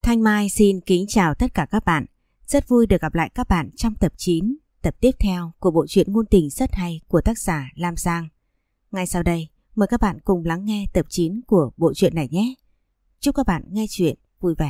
Thanh Mai xin kính chào tất cả các bạn. Rất vui được gặp lại các bạn trong tập 9, tập tiếp theo của bộ truyện ngôn tình rất hay của tác giả Lam Giang. Ngay sau đây, mời các bạn cùng lắng nghe tập 9 của bộ truyện này nhé. Chúc các bạn nghe truyện vui vẻ.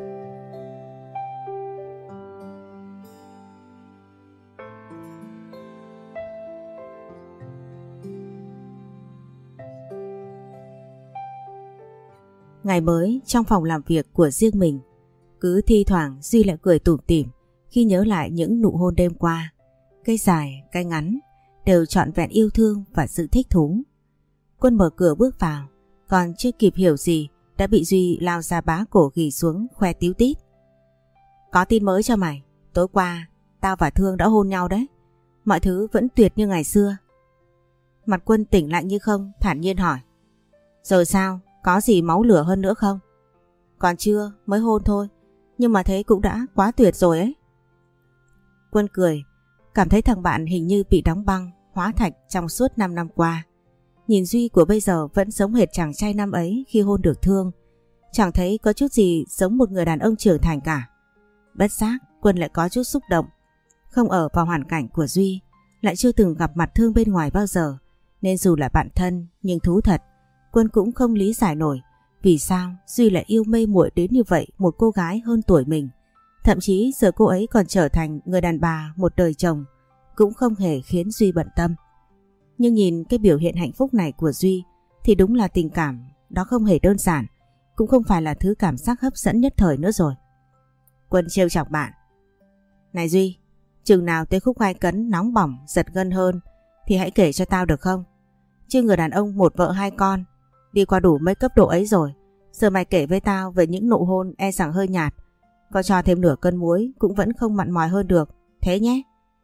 Ngày mới trong phòng làm việc của riêng mình, cứ thi thoảng Duy lại cười tủm tỉm khi nhớ lại những nụ hôn đêm qua. Cái dài, cái ngắn đều trọn vẹn yêu thương và sự thích thú. Quân mở cửa bước vào, còn chưa kịp hiểu gì đã bị Duy lao ra bá cổ ghì xuống khoe tíu tít. Có tin mới cho mày, tối qua tao và Thương đã hôn nhau đấy. Mọi thứ vẫn tuyệt như ngày xưa. Mặt Quân tỉnh lặng như không, thản nhiên hỏi. Rồi sao, có gì máu lửa hơn nữa không? Còn chưa, mới hôn thôi, nhưng mà thấy cũng đã quá tuyệt rồi ấy. Quân cười, cảm thấy thằng bạn hình như bị đóng băng, hóa thạch trong suốt 5 năm qua. Nhìn Duy của bây giờ vẫn giống hệt chàng trai năm ấy khi hôn được Thương. Chẳng thấy có chút gì giống một người đàn ông trưởng thành cả. Bất giác, Quân lại có chút xúc động. Không ở vào hoàn cảnh của Duy, lại chưa từng gặp mặt Thương bên ngoài bao giờ, nên dù là bạn thân nhưng thú thật, Quân cũng không lý giải nổi vì sao Duy lại yêu mê muội đến như vậy một cô gái hơn tuổi mình. Thậm chí giờ cô ấy còn trở thành người đàn bà một đời chồng cũng không hề khiến Duy bận tâm. Nhưng nhìn cái biểu hiện hạnh phúc này của Duy thì đúng là tình cảm đó không hề đơn giản, cũng không phải là thứ cảm giác hấp dẫn nhất thời nữa rồi. Quân trêu chọc bạn. Này Duy, chừng nào tới khúc gai cấn nóng bỏng giật gân hơn thì hãy kể cho tao được không? Chứ người đàn ông một vợ hai con đi qua đủ mấy cấp độ ấy rồi, giờ mày kể với tao về những nụ hôn e rằng hơi nhạt, có cho thêm nửa cân muối cũng vẫn không mặn mòi hơn được, thế nhé.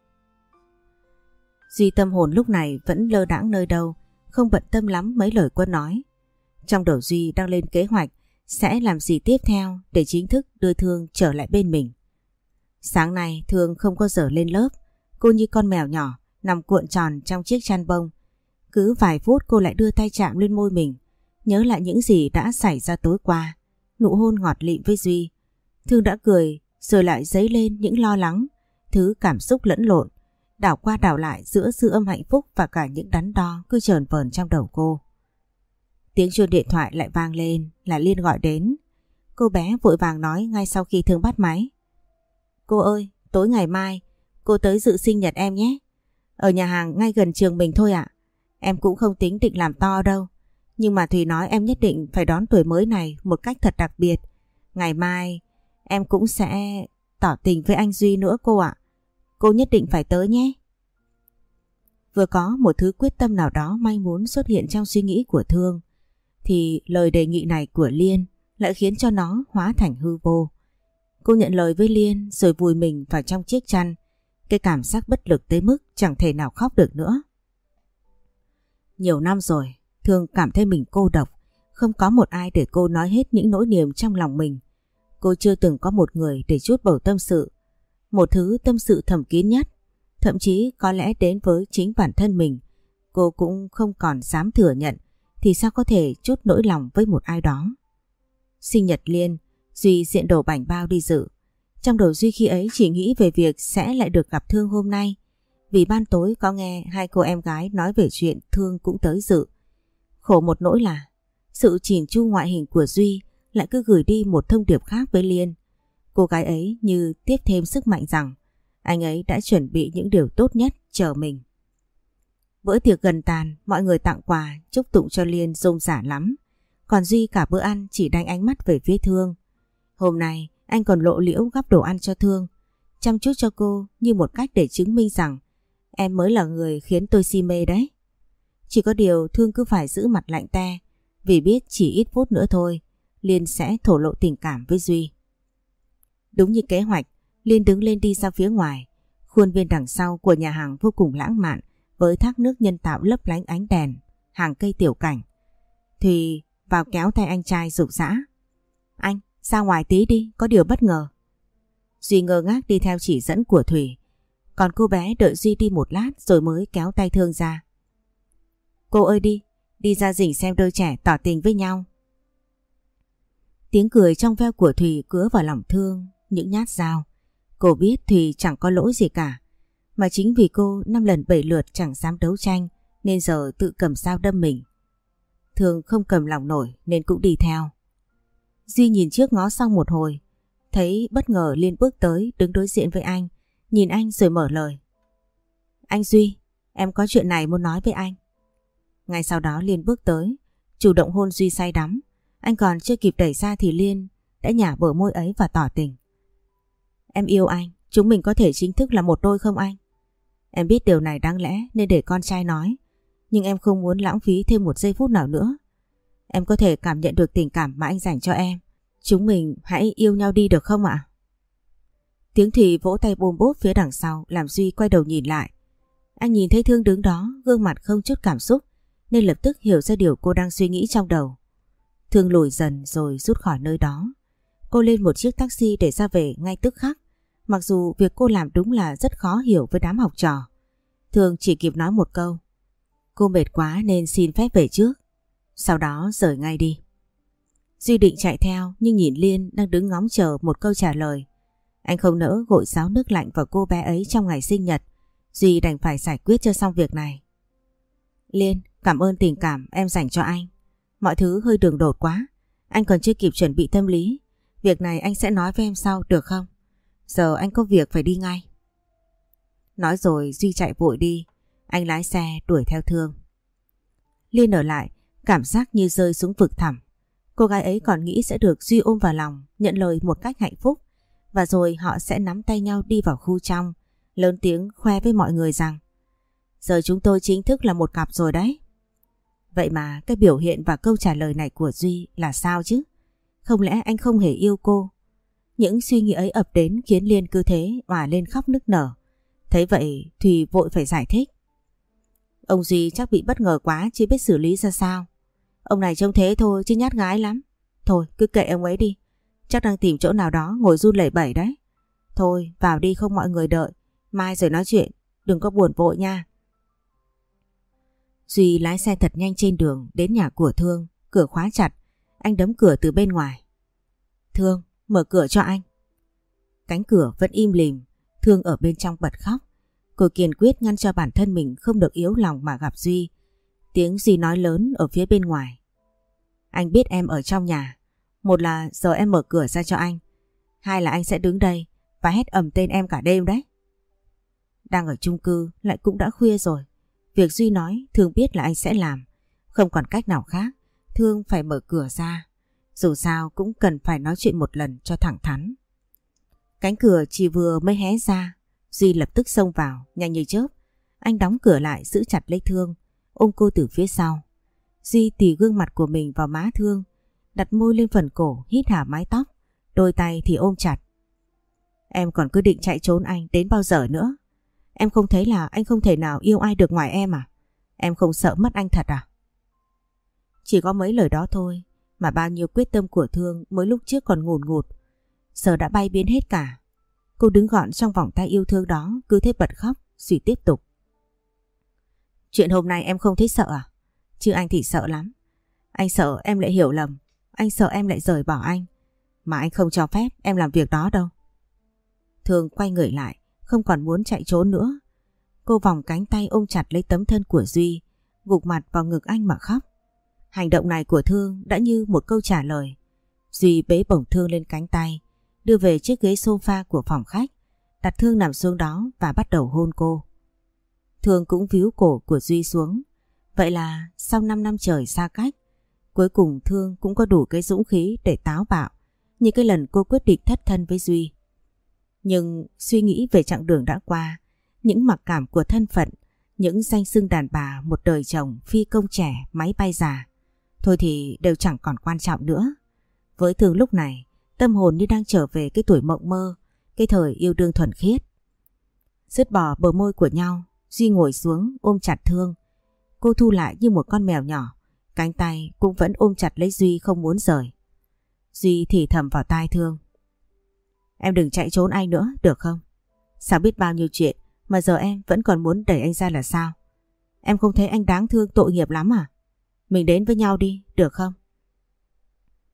Duy tâm hồn lúc này vẫn lơ đãng nơi đâu, không bận tâm lắm mấy lời Quân nói. Trong đầu Duy đang lên kế hoạch sẽ làm gì tiếp theo để chính thức đưa Thương trở lại bên mình. Sáng nay Thương không có giờ lên lớp, cô như con mèo nhỏ nằm cuộn tròn trong chiếc chăn bông. Cứ vài phút cô lại đưa tay chạm lên môi mình, nhớ lại những gì đã xảy ra tối qua, nụ hôn ngọt lịm với Duy. Thương đã cười rồi lại dấy lên những lo lắng, thứ cảm xúc lẫn lộn, đảo qua đảo lại giữa dư âm hạnh phúc và cả những đắn đo cứ chờn vờn trong đầu cô. Tiếng chuông điện thoại lại vang lên, là Liên gọi đến. Cô bé vội vàng nói ngay sau khi Thương bắt máy. Cô ơi, tối ngày mai cô tới dự sinh nhật em nhé. Ở nhà hàng ngay gần trường mình thôi ạ. Em cũng không tính định làm to đâu, nhưng mà Thùy nói em nhất định phải đón tuổi mới này một cách thật đặc biệt. Ngày mai em cũng sẽ tỏ tình với anh Duy nữa cô ạ. Cô nhất định phải tới nhé. Vừa có một thứ quyết tâm nào đó manh muốn xuất hiện trong suy nghĩ của Thương, thì lời đề nghị này của Liên lại khiến cho nó hóa thành hư vô. Cô nhận lời với Liên rồi vùi mình vào trong chiếc chăn. Cái cảm giác bất lực tới mức chẳng thể nào khóc được nữa. Nhiều năm rồi, Thương cảm thấy mình cô độc, không có một ai để cô nói hết những nỗi niềm trong lòng mình. Cô chưa từng có một người để trút bầu tâm sự, một thứ tâm sự thầm kín nhất, thậm chí có lẽ đến với chính bản thân mình, cô cũng không còn dám thừa nhận, thì sao có thể trút nỗi lòng với một ai đó. Sinh nhật Liên, Duy diện đồ bảnh bao đi dự. Trong đầu Duy khi ấy chỉ nghĩ về việc sẽ lại được gặp Thương hôm nay, vì ban tối có nghe hai cô em gái nói về chuyện Thương cũng tới dự. Khổ một nỗi là sự chỉn chu ngoại hình của Duy lại cứ gửi đi một thông điệp khác với Liên. Cô gái ấy như tiếp thêm sức mạnh rằng anh ấy đã chuẩn bị những điều tốt nhất chờ mình. Bữa tiệc gần tàn, mọi người tặng quà chúc tụng cho Liên rôm rả lắm. Còn Duy cả bữa ăn chỉ đánh ánh mắt về phía Thương. Hôm nay anh còn lộ liễu gắp đồ ăn cho Thương, chăm chút cho cô như một cách để chứng minh rằng em mới là người khiến tôi si mê đấy. Chỉ có điều Thương cứ phải giữ mặt lạnh te, vì biết chỉ ít phút nữa thôi Liên sẽ thổ lộ tình cảm với Duy. Đúng như kế hoạch, Liên đứng lên đi ra phía ngoài. Khuôn viên đằng sau của nhà hàng vô cùng lãng mạn, với thác nước nhân tạo lấp lánh ánh đèn, hàng cây tiểu cảnh. Thùy vào kéo tay anh trai rục rã. Anh, ra ngoài tí đi, có điều bất ngờ. Duy ngơ ngác đi theo chỉ dẫn của Thùy. Còn cô bé đợi Duy đi một lát rồi mới kéo tay Thương ra. Cô ơi đi ra rình xem đôi trẻ tỏ tình với nhau. Tiếng cười trong veo của Thùy cứa vào lòng Thương những nhát dao. Cô biết Thùy chẳng có lỗi gì cả, mà chính vì cô 5 lần 7 lượt chẳng dám đấu tranh nên giờ tự cầm dao đâm mình. Thương không cầm lòng nổi nên cũng đi theo. Duy nhìn trước ngó sau một hồi, thấy bất ngờ Liên bước tới đứng đối diện với anh, nhìn anh rồi mở lời. Anh Duy, em có chuyện này muốn nói với anh. Ngay sau đó Liên bước tới, chủ động hôn Duy say đắm. Anh còn chưa kịp đẩy ra thì Liên đã nhả bờ môi ấy và tỏ tình. Em yêu anh, chúng mình có thể chính thức là một đôi không anh? Em biết điều này đáng lẽ nên để con trai nói, nhưng em không muốn lãng phí thêm một giây phút nào nữa. Em có thể cảm nhận được tình cảm mà anh dành cho em. Chúng mình hãy yêu nhau đi được không ạ? Tiếng Thùy vỗ tay bôm bốp phía đằng sau làm Duy quay đầu nhìn lại. Anh nhìn thấy Thương đứng đó, gương mặt không chút cảm xúc, nên lập tức hiểu ra điều cô đang suy nghĩ trong đầu. Thương lùi dần rồi rút khỏi nơi đó. Cô lên một chiếc taxi để ra về ngay tức khắc. Mặc dù việc cô làm đúng là rất khó hiểu với đám học trò. Thương chỉ kịp nói một câu: cô mệt quá nên xin phép về trước. Sau đó rời ngay đi. Duy định chạy theo nhưng nhìn Liên đang đứng ngóng chờ một câu trả lời. Anh không nỡ gội ráo nước lạnh vào cô bé ấy trong ngày sinh nhật. Duy đành phải giải quyết cho xong việc này. Liên, cảm ơn tình cảm em dành cho anh. Mọi thứ hơi đường đột quá, anh còn chưa kịp chuẩn bị tâm lý. Việc này anh sẽ nói với em sau được không? Giờ anh có việc phải đi ngay. Nói rồi Duy chạy vội đi. Anh lái xe đuổi theo Thương. Liên ở lại, cảm giác như rơi xuống vực thẳm. Cô gái ấy còn nghĩ sẽ được Duy ôm vào lòng, nhận lời một cách hạnh phúc, và rồi họ sẽ nắm tay nhau đi vào khu trong, lớn tiếng khoe với mọi người rằng giờ chúng tôi chính thức là một cặp rồi đấy. Vậy mà cái biểu hiện và câu trả lời này của Duy là sao chứ? Không lẽ anh không hề yêu cô? Những suy nghĩ ấy ập đến khiến Liên cứ thế òa lên khóc nức nở. Thấy vậy Thùy vội phải giải thích. Ông Duy chắc bị bất ngờ quá, chưa biết xử lý ra sao. Ông này trông thế thôi chứ nhát gái lắm. Thôi cứ kệ ông ấy đi, chắc đang tìm chỗ nào đó ngồi run lẩy bẩy đấy. Thôi vào đi không mọi người đợi, mai rồi nói chuyện, đừng có buồn vội nha. Duy lái xe thật nhanh trên đường đến nhà của Thương. Cửa khóa chặt, anh đấm cửa từ bên ngoài. Thương, mở cửa cho anh. Cánh cửa vẫn im lìm. Thương ở bên trong bật khóc. Cô kiên quyết ngăn cho bản thân mình không được yếu lòng mà gặp Duy. Tiếng Duy nói lớn ở phía bên ngoài. Anh biết em ở trong nhà. Một là giờ em mở cửa ra cho anh, hai là anh sẽ đứng đây và hét ầm tên em cả đêm đấy. Đang ở chung cư lại cũng đã khuya rồi. Việc Duy nói Thương biết là anh sẽ làm. Không còn cách nào khác, Thương phải mở cửa ra. Dù sao cũng cần phải nói chuyện một lần cho thẳng thắn. Cánh cửa chỉ vừa mới hé ra, Duy lập tức xông vào nhanh như chớp. Anh đóng cửa lại giữ chặt lấy Thương, ôm cô từ phía sau. Duy tì gương mặt của mình vào má Thương, đặt môi lên phần cổ, hít hà mái tóc, đôi tay thì ôm chặt. Em còn cứ định chạy trốn anh đến bao giờ nữa? Em không thấy là anh không thể nào yêu ai được ngoài em à? Em không sợ mất anh thật à? Chỉ có mấy lời đó thôi mà bao nhiêu quyết tâm của Thương mới lúc trước còn ngùn ngụt, giờ đã bay biến hết cả. Cô đứng gọn trong vòng tay yêu thương đó, cứ thế bật khóc. Duy tiếp tục. Chuyện hôm nay em không thấy sợ à? Chứ anh thì sợ lắm. Anh sợ em lại hiểu lầm, anh sợ em lại rời bỏ anh, mà anh không cho phép em làm việc đó đâu. Thương quay người lại, không còn muốn chạy trốn nữa. Cô vòng cánh tay ôm chặt lấy tấm thân của Duy, gục mặt vào ngực anh mà khóc. Hành động này của Thương đã như một câu trả lời. Duy bế bổng Thương lên cánh tay, đưa về chiếc ghế sofa của phòng khách, đặt Thương nằm xuống đó và bắt đầu hôn cô. Thương cũng víu cổ của Duy xuống. Vậy là sau 5 năm trời xa cách, cuối cùng Thương cũng có đủ cái dũng khí để táo bạo như cái lần cô quyết định thất thân với Duy. Nhưng suy nghĩ về chặng đường đã qua, những mặc cảm của thân phận, những danh xưng đàn bà một đời chồng, phi công trẻ, máy bay già, thôi thì đều chẳng còn quan trọng nữa. Với Thương lúc này, tâm hồn như đang trở về cái tuổi mộng mơ, cái thời yêu đương thuần khiết. Dứt bỏ bờ môi của nhau, Duy ngồi xuống ôm chặt Thương. Cô thu lại như một con mèo nhỏ, cánh tay cũng vẫn ôm chặt lấy Duy không muốn rời. Duy thì thầm vào tai Thương. Em đừng chạy trốn anh nữa, được không? Sao biết bao nhiêu chuyện mà giờ em vẫn còn muốn đẩy anh ra là sao? Em không thấy anh đáng thương tội nghiệp lắm à? Mình đến với nhau đi, được không?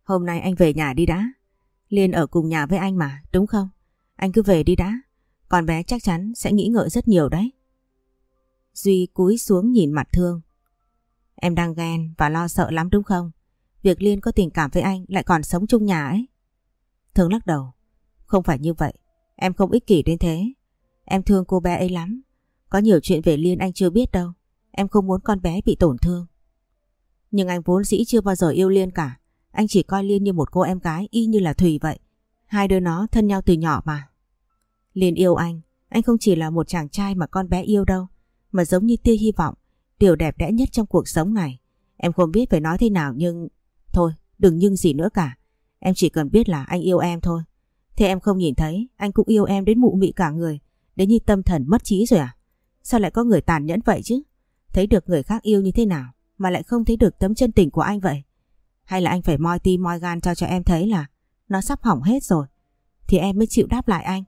Hôm nay anh về nhà đi đã. Liên ở cùng nhà với anh mà, đúng không? Anh cứ về đi đã. Con bé chắc chắn sẽ nghĩ ngợi rất nhiều đấy. Duy cúi xuống nhìn mặt Thương. Em đang ghen và lo sợ lắm đúng không? Việc Liên có tình cảm với anh lại còn sống chung nhà ấy. Thương lắc đầu. Không phải như vậy. Em không ích kỷ đến thế. Em thương cô bé ấy lắm. Có nhiều chuyện về Liên anh chưa biết đâu. Em không muốn con bé bị tổn thương. Nhưng anh vốn dĩ chưa bao giờ yêu Liên cả. Anh chỉ coi Liên như một cô em gái y như là Thùy vậy. Hai đứa nó thân nhau từ nhỏ mà. Liên yêu anh không chỉ là một chàng trai mà con bé yêu đâu, mà giống như tia hy vọng, điều đẹp đẽ nhất trong cuộc sống này. Em không biết phải nói thế nào nhưng... Thôi, đừng nhưng gì nữa cả. Em chỉ cần biết là anh yêu em thôi. Thế em không nhìn thấy anh cũng yêu em đến mụ mị cả người, đến như tâm thần mất trí rồi à? Sao lại có người tàn nhẫn vậy chứ? Thấy được người khác yêu như thế nào mà lại không thấy được tấm chân tình của anh vậy? Hay là anh phải moi tim moi gan cho em thấy là nó sắp hỏng hết rồi, thì em mới chịu đáp lại anh?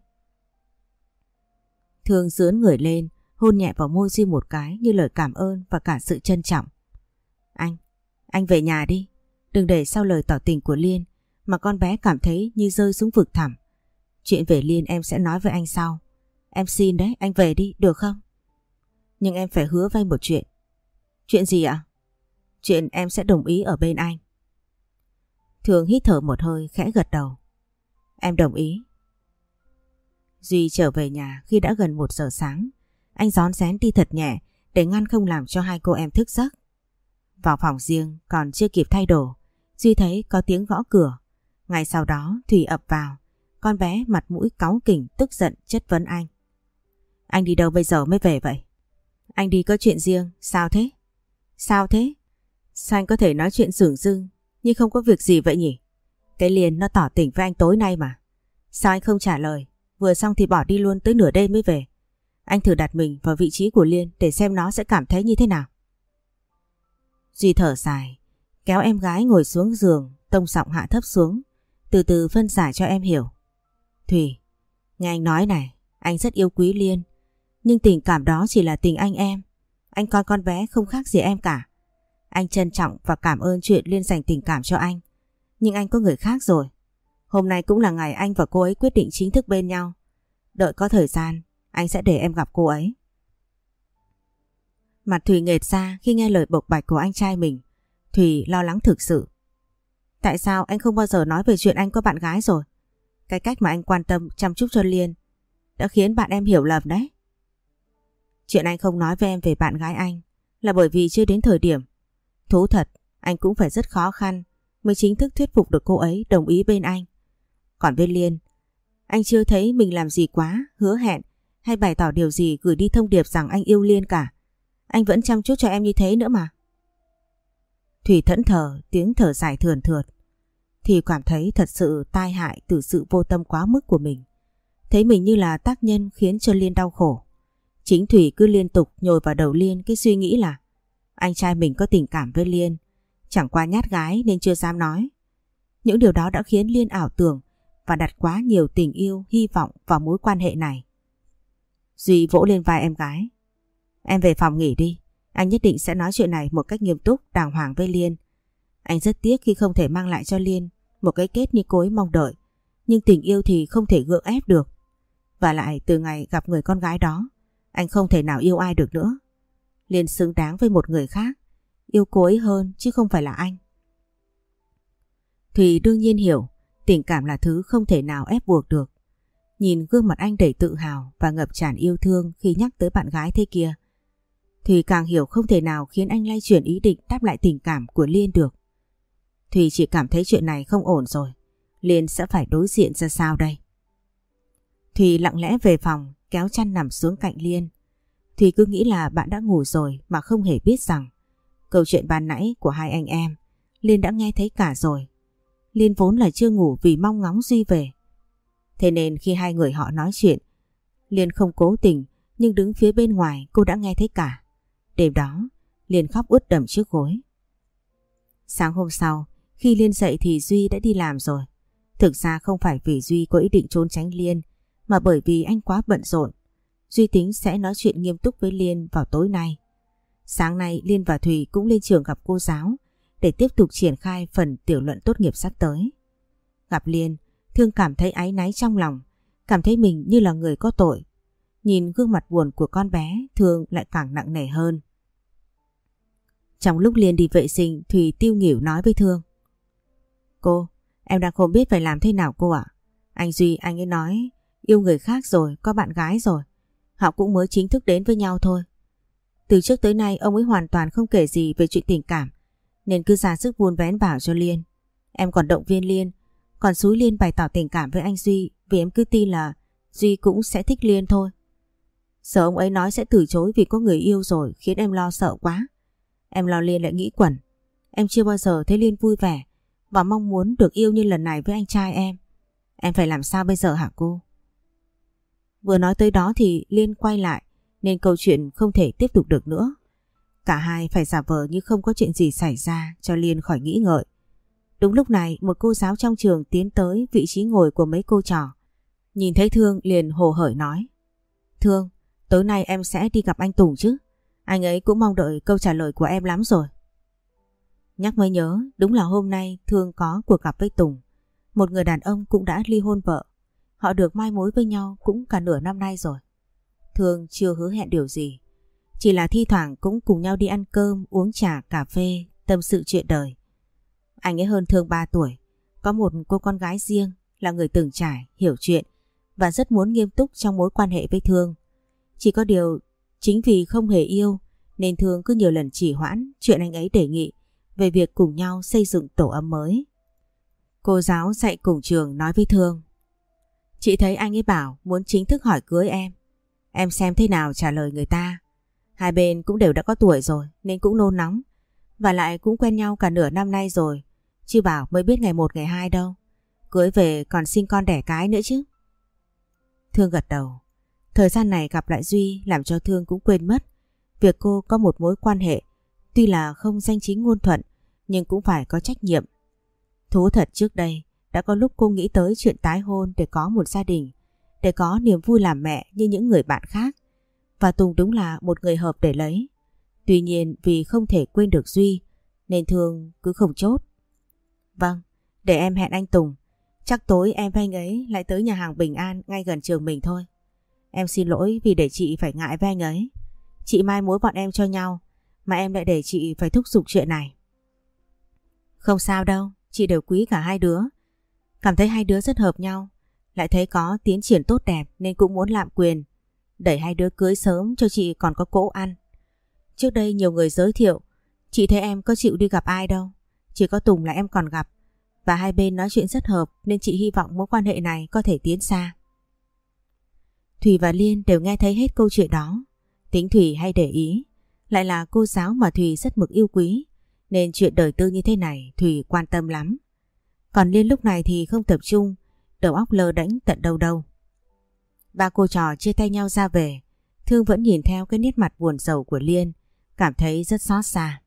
Thương dướn người lên, hôn nhẹ vào môi Duy một cái như lời cảm ơn và cả sự trân trọng. Anh về nhà đi. Đừng để sau lời tỏ tình của Liên mà con bé cảm thấy như rơi xuống vực thẳm. Chuyện về Liên em sẽ nói với anh sau. Em xin đấy, anh về đi, được không? Nhưng em phải hứa với anh một chuyện. Chuyện gì ạ? Chuyện em sẽ đồng ý ở bên anh. Thương hít thở một hơi, khẽ gật đầu. Em đồng ý. Duy trở về nhà khi đã gần 1 giờ sáng. Anh rón rén đi thật nhẹ để ngăn không làm cho hai cô em thức giấc. Vào phòng riêng còn chưa kịp thay đồ, Duy thấy có tiếng gõ cửa. Ngay sau đó Thùy ập vào. Con bé mặt mũi cáu kỉnh tức giận chất vấn anh. Anh đi đâu bây giờ mới về vậy? Anh đi có chuyện riêng. Sao thế? Sao thế? Sao anh có thể nói chuyện dửng dưng nhưng không có việc gì vậy nhỉ? Cái Liên nó tỏ tình với anh tối nay mà. Sao anh không trả lời? Vừa xong thì bỏ đi luôn, tới nửa đêm mới về. Anh thử đặt mình vào vị trí của Liên để xem nó sẽ cảm thấy như thế nào. Duy thở dài, kéo em gái ngồi xuống giường, tông giọng hạ thấp xuống, từ từ phân giải cho em hiểu. Thùy, nghe anh nói này, anh rất yêu quý Liên, nhưng tình cảm đó chỉ là tình anh em. Anh coi con bé không khác gì em cả. Anh trân trọng và cảm ơn chuyện Liên dành tình cảm cho anh, nhưng anh có người khác rồi. Hôm nay cũng là ngày anh và cô ấy quyết định chính thức bên nhau. Đợi có thời gian, anh sẽ để em gặp cô ấy. Mặt Thùy nghệt ra khi nghe lời bộc bạch của anh trai mình. Thùy lo lắng thực sự. Tại sao anh không bao giờ nói về chuyện anh có bạn gái rồi? Cái cách mà anh quan tâm chăm chút cho Liên đã khiến bạn em hiểu lầm đấy. Chuyện anh không nói với em về bạn gái anh là bởi vì chưa đến thời điểm. Thú thật, anh cũng phải rất khó khăn mới chính thức thuyết phục được cô ấy đồng ý bên anh. Còn với Liên, anh chưa thấy mình làm gì quá, hứa hẹn hay bày tỏ điều gì gửi đi thông điệp rằng anh yêu Liên cả. Anh vẫn chăm chút cho em như thế nữa mà. Thủy thẫn thờ, tiếng thở dài thườn thượt. Thì cảm thấy thật sự tai hại từ sự vô tâm quá mức của mình. Thấy mình như là tác nhân khiến cho Liên đau khổ. Chính Thủy cứ liên tục nhồi vào đầu Liên cái suy nghĩ là anh trai mình có tình cảm với Liên, chẳng qua nhát gái nên chưa dám nói. Những điều đó đã khiến Liên ảo tưởng và đặt quá nhiều tình yêu, hy vọng vào mối quan hệ này. Duy vỗ lên vai em gái. Em về phòng nghỉ đi. Anh nhất định sẽ nói chuyện này một cách nghiêm túc, đàng hoàng với Liên. Anh rất tiếc khi không thể mang lại cho Liên một cái kết như cô ấy mong đợi. Nhưng tình yêu thì không thể gượng ép được. Và lại từ ngày gặp người con gái đó, anh không thể nào yêu ai được nữa. Liên xứng đáng với một người khác, yêu cô ấy hơn chứ không phải là anh. Thùy đương nhiên hiểu, tình cảm là thứ không thể nào ép buộc được. Nhìn gương mặt anh đầy tự hào và ngập tràn yêu thương khi nhắc tới bạn gái thế kia, Thùy càng hiểu không thể nào khiến anh lay chuyển ý định đáp lại tình cảm của Liên được. Thùy chỉ cảm thấy chuyện này không ổn rồi. Liên sẽ phải đối diện ra sao đây? Thùy lặng lẽ về phòng, kéo chăn nằm xuống cạnh Liên. Thùy cứ nghĩ là bạn đã ngủ rồi mà không hề biết rằng câu chuyện ban nãy của hai anh em Liên đã nghe thấy cả rồi. Liên vốn là chưa ngủ vì mong ngóng Duy về. Thế nên khi hai người họ nói chuyện, Liên không cố tình nhưng đứng phía bên ngoài cô đã nghe thấy cả. Đêm đó, Liên khóc ướt đẫm trước gối. Sáng hôm sau, khi Liên dậy thì Duy đã đi làm rồi. Thực ra không phải vì Duy có ý định trốn tránh Liên, mà bởi vì anh quá bận rộn. Duy tính sẽ nói chuyện nghiêm túc với Liên vào tối nay. Sáng nay Liên và Thùy cũng lên trường gặp cô giáo để tiếp tục triển khai phần tiểu luận tốt nghiệp sắp tới. Gặp Liên, Thương cảm thấy áy náy trong lòng, cảm thấy mình như là người có tội. Nhìn gương mặt buồn của con bé, Thương lại càng nặng nề hơn. Trong lúc Liên đi vệ sinh, Thùy tiêu nghỉu nói với Thương. Cô, em đang không biết phải làm thế nào cô ạ. Anh Duy anh ấy nói yêu người khác rồi, có bạn gái rồi. Họ cũng mới chính thức đến với nhau thôi. Từ trước tới nay ông ấy hoàn toàn không kể gì về chuyện tình cảm, nên cứ ra sức vun vén bảo cho Liên. Em còn động viên Liên, còn xúi Liên bày tỏ tình cảm với anh Duy vì em cứ tin là Duy cũng sẽ thích Liên thôi. Sợ ông ấy nói sẽ từ chối vì có người yêu rồi khiến em lo sợ quá. Em lo Liên lại nghĩ quẩn. Em chưa bao giờ thấy Liên vui vẻ và mong muốn được yêu như lần này với anh trai em. Em phải làm sao bây giờ hả cô? Vừa nói tới đó thì Liên quay lại nên câu chuyện không thể tiếp tục được nữa. Cả hai phải giả vờ như không có chuyện gì xảy ra cho Liên khỏi nghĩ ngợi. Đúng lúc này một cô giáo trong trường tiến tới vị trí ngồi của mấy cô trò. Nhìn thấy Thương liền hồ hởi nói. Thương, tối nay em sẽ đi gặp anh Tùng chứ? Anh ấy cũng mong đợi câu trả lời của em lắm rồi. Nhắc mới nhớ, đúng là hôm nay Thương có cuộc gặp với Tùng. Một người đàn ông cũng đã ly hôn vợ. Họ được mai mối với nhau cũng cả nửa năm nay rồi. Thương chưa hứa hẹn điều gì, chỉ là thi thoảng cũng cùng nhau đi ăn cơm, uống trà, cà phê, tâm sự chuyện đời. Anh ấy hơn Thương 3 tuổi, có một cô con gái riêng, là người từng trải, hiểu chuyện và rất muốn nghiêm túc trong mối quan hệ với Thương. Chỉ có điều, chính vì không hề yêu nên Thương cứ nhiều lần trì hoãn chuyện anh ấy đề nghị về việc cùng nhau xây dựng tổ ấm mới. Cô giáo dạy cùng trường nói với Thương. Chị thấy anh ấy bảo muốn chính thức hỏi cưới em. Em xem thế nào trả lời người ta. Hai bên cũng đều đã có tuổi rồi nên cũng nôn nóng. Và lại cũng quen nhau cả nửa năm nay rồi. Chứ bảo mới biết ngày 1 ngày 2 đâu. Cưới về còn sinh con đẻ cái nữa chứ. Thương gật đầu. Thời gian này gặp lại Duy làm cho Thương cũng quên mất việc cô có một mối quan hệ. Tuy là không danh chính ngôn thuận nhưng cũng phải có trách nhiệm. Thú thật trước đây đã có lúc cô nghĩ tới chuyện tái hôn để có một gia đình, để có niềm vui làm mẹ như những người bạn khác. Và Tùng đúng là một người hợp để lấy. Tuy nhiên vì không thể quên được Duy nên Thương cứ không chốt. Vâng, để em hẹn anh Tùng. Chắc tối em và anh ấy lại tới nhà hàng Bình An ngay gần trường mình thôi. Em xin lỗi vì để chị phải ngại với anh ấy. Chị mai mối bọn em cho nhau mà em lại để chị phải thúc giục chuyện này. Không sao đâu, chị đều quý cả hai đứa. Cảm thấy hai đứa rất hợp nhau, lại thấy có tiến triển tốt đẹp nên cũng muốn lạm quyền. Đẩy hai đứa cưới sớm cho chị còn có cỗ ăn. Trước đây nhiều người giới thiệu, chị thấy em có chịu đi gặp ai đâu. Chỉ có Tùng là em còn gặp. Và hai bên nói chuyện rất hợp nên chị hy vọng mối quan hệ này có thể tiến xa. Thùy và Liên đều nghe thấy hết câu chuyện đó. Tính Thùy hay để ý, lại là cô giáo mà Thùy rất mực yêu quý, nên chuyện đời tư như thế này Thùy quan tâm lắm. Còn Liên lúc này thì không tập trung, đầu óc lơ đễnh tận đâu đâu. Ba cô trò chia tay nhau ra về, Thương vẫn nhìn theo cái nét mặt buồn rầu của Liên, cảm thấy rất xót xa.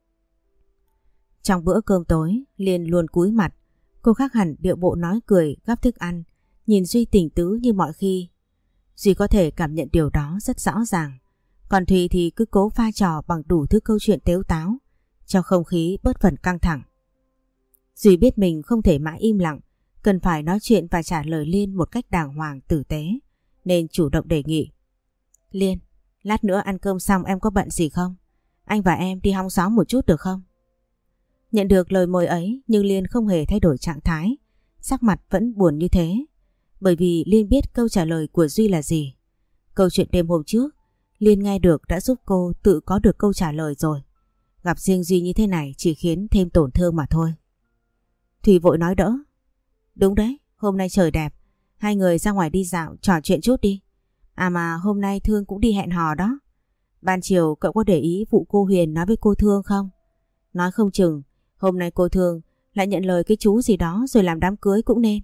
Trong bữa cơm tối, Liên luôn cúi mặt, cô khác hẳn điệu bộ nói cười gắp thức ăn, nhìn Duy tỉnh tứ như mọi khi. Duy có thể cảm nhận điều đó rất rõ ràng, còn Thùy thì cứ cố pha trò bằng đủ thứ câu chuyện tếu táo, cho không khí bớt phần căng thẳng. Duy biết mình không thể mãi im lặng, cần phải nói chuyện và trả lời Liên một cách đàng hoàng tử tế, nên chủ động đề nghị. Liên, lát nữa ăn cơm xong em có bận gì không? Anh và em đi hóng gió một chút được không? Nhận được lời mời ấy nhưng Liên không hề thay đổi trạng thái, sắc mặt vẫn buồn như thế. Bởi vì Liên biết câu trả lời của Duy là gì. Câu chuyện đêm hôm trước, Liên nghe được đã giúp cô tự có được câu trả lời rồi. Gặp riêng Duy như thế này chỉ khiến thêm tổn thương mà thôi. Thùy vội nói đỡ. Đúng đấy, hôm nay trời đẹp, hai người ra ngoài đi dạo trò chuyện chút đi. À mà hôm nay Thương cũng đi hẹn hò đó. Ban chiều cậu có để ý vụ cô Huyền nói với cô Thương không? Nói không chừng hôm nay cô Thương lại nhận lời cái chú gì đó rồi làm đám cưới cũng nên.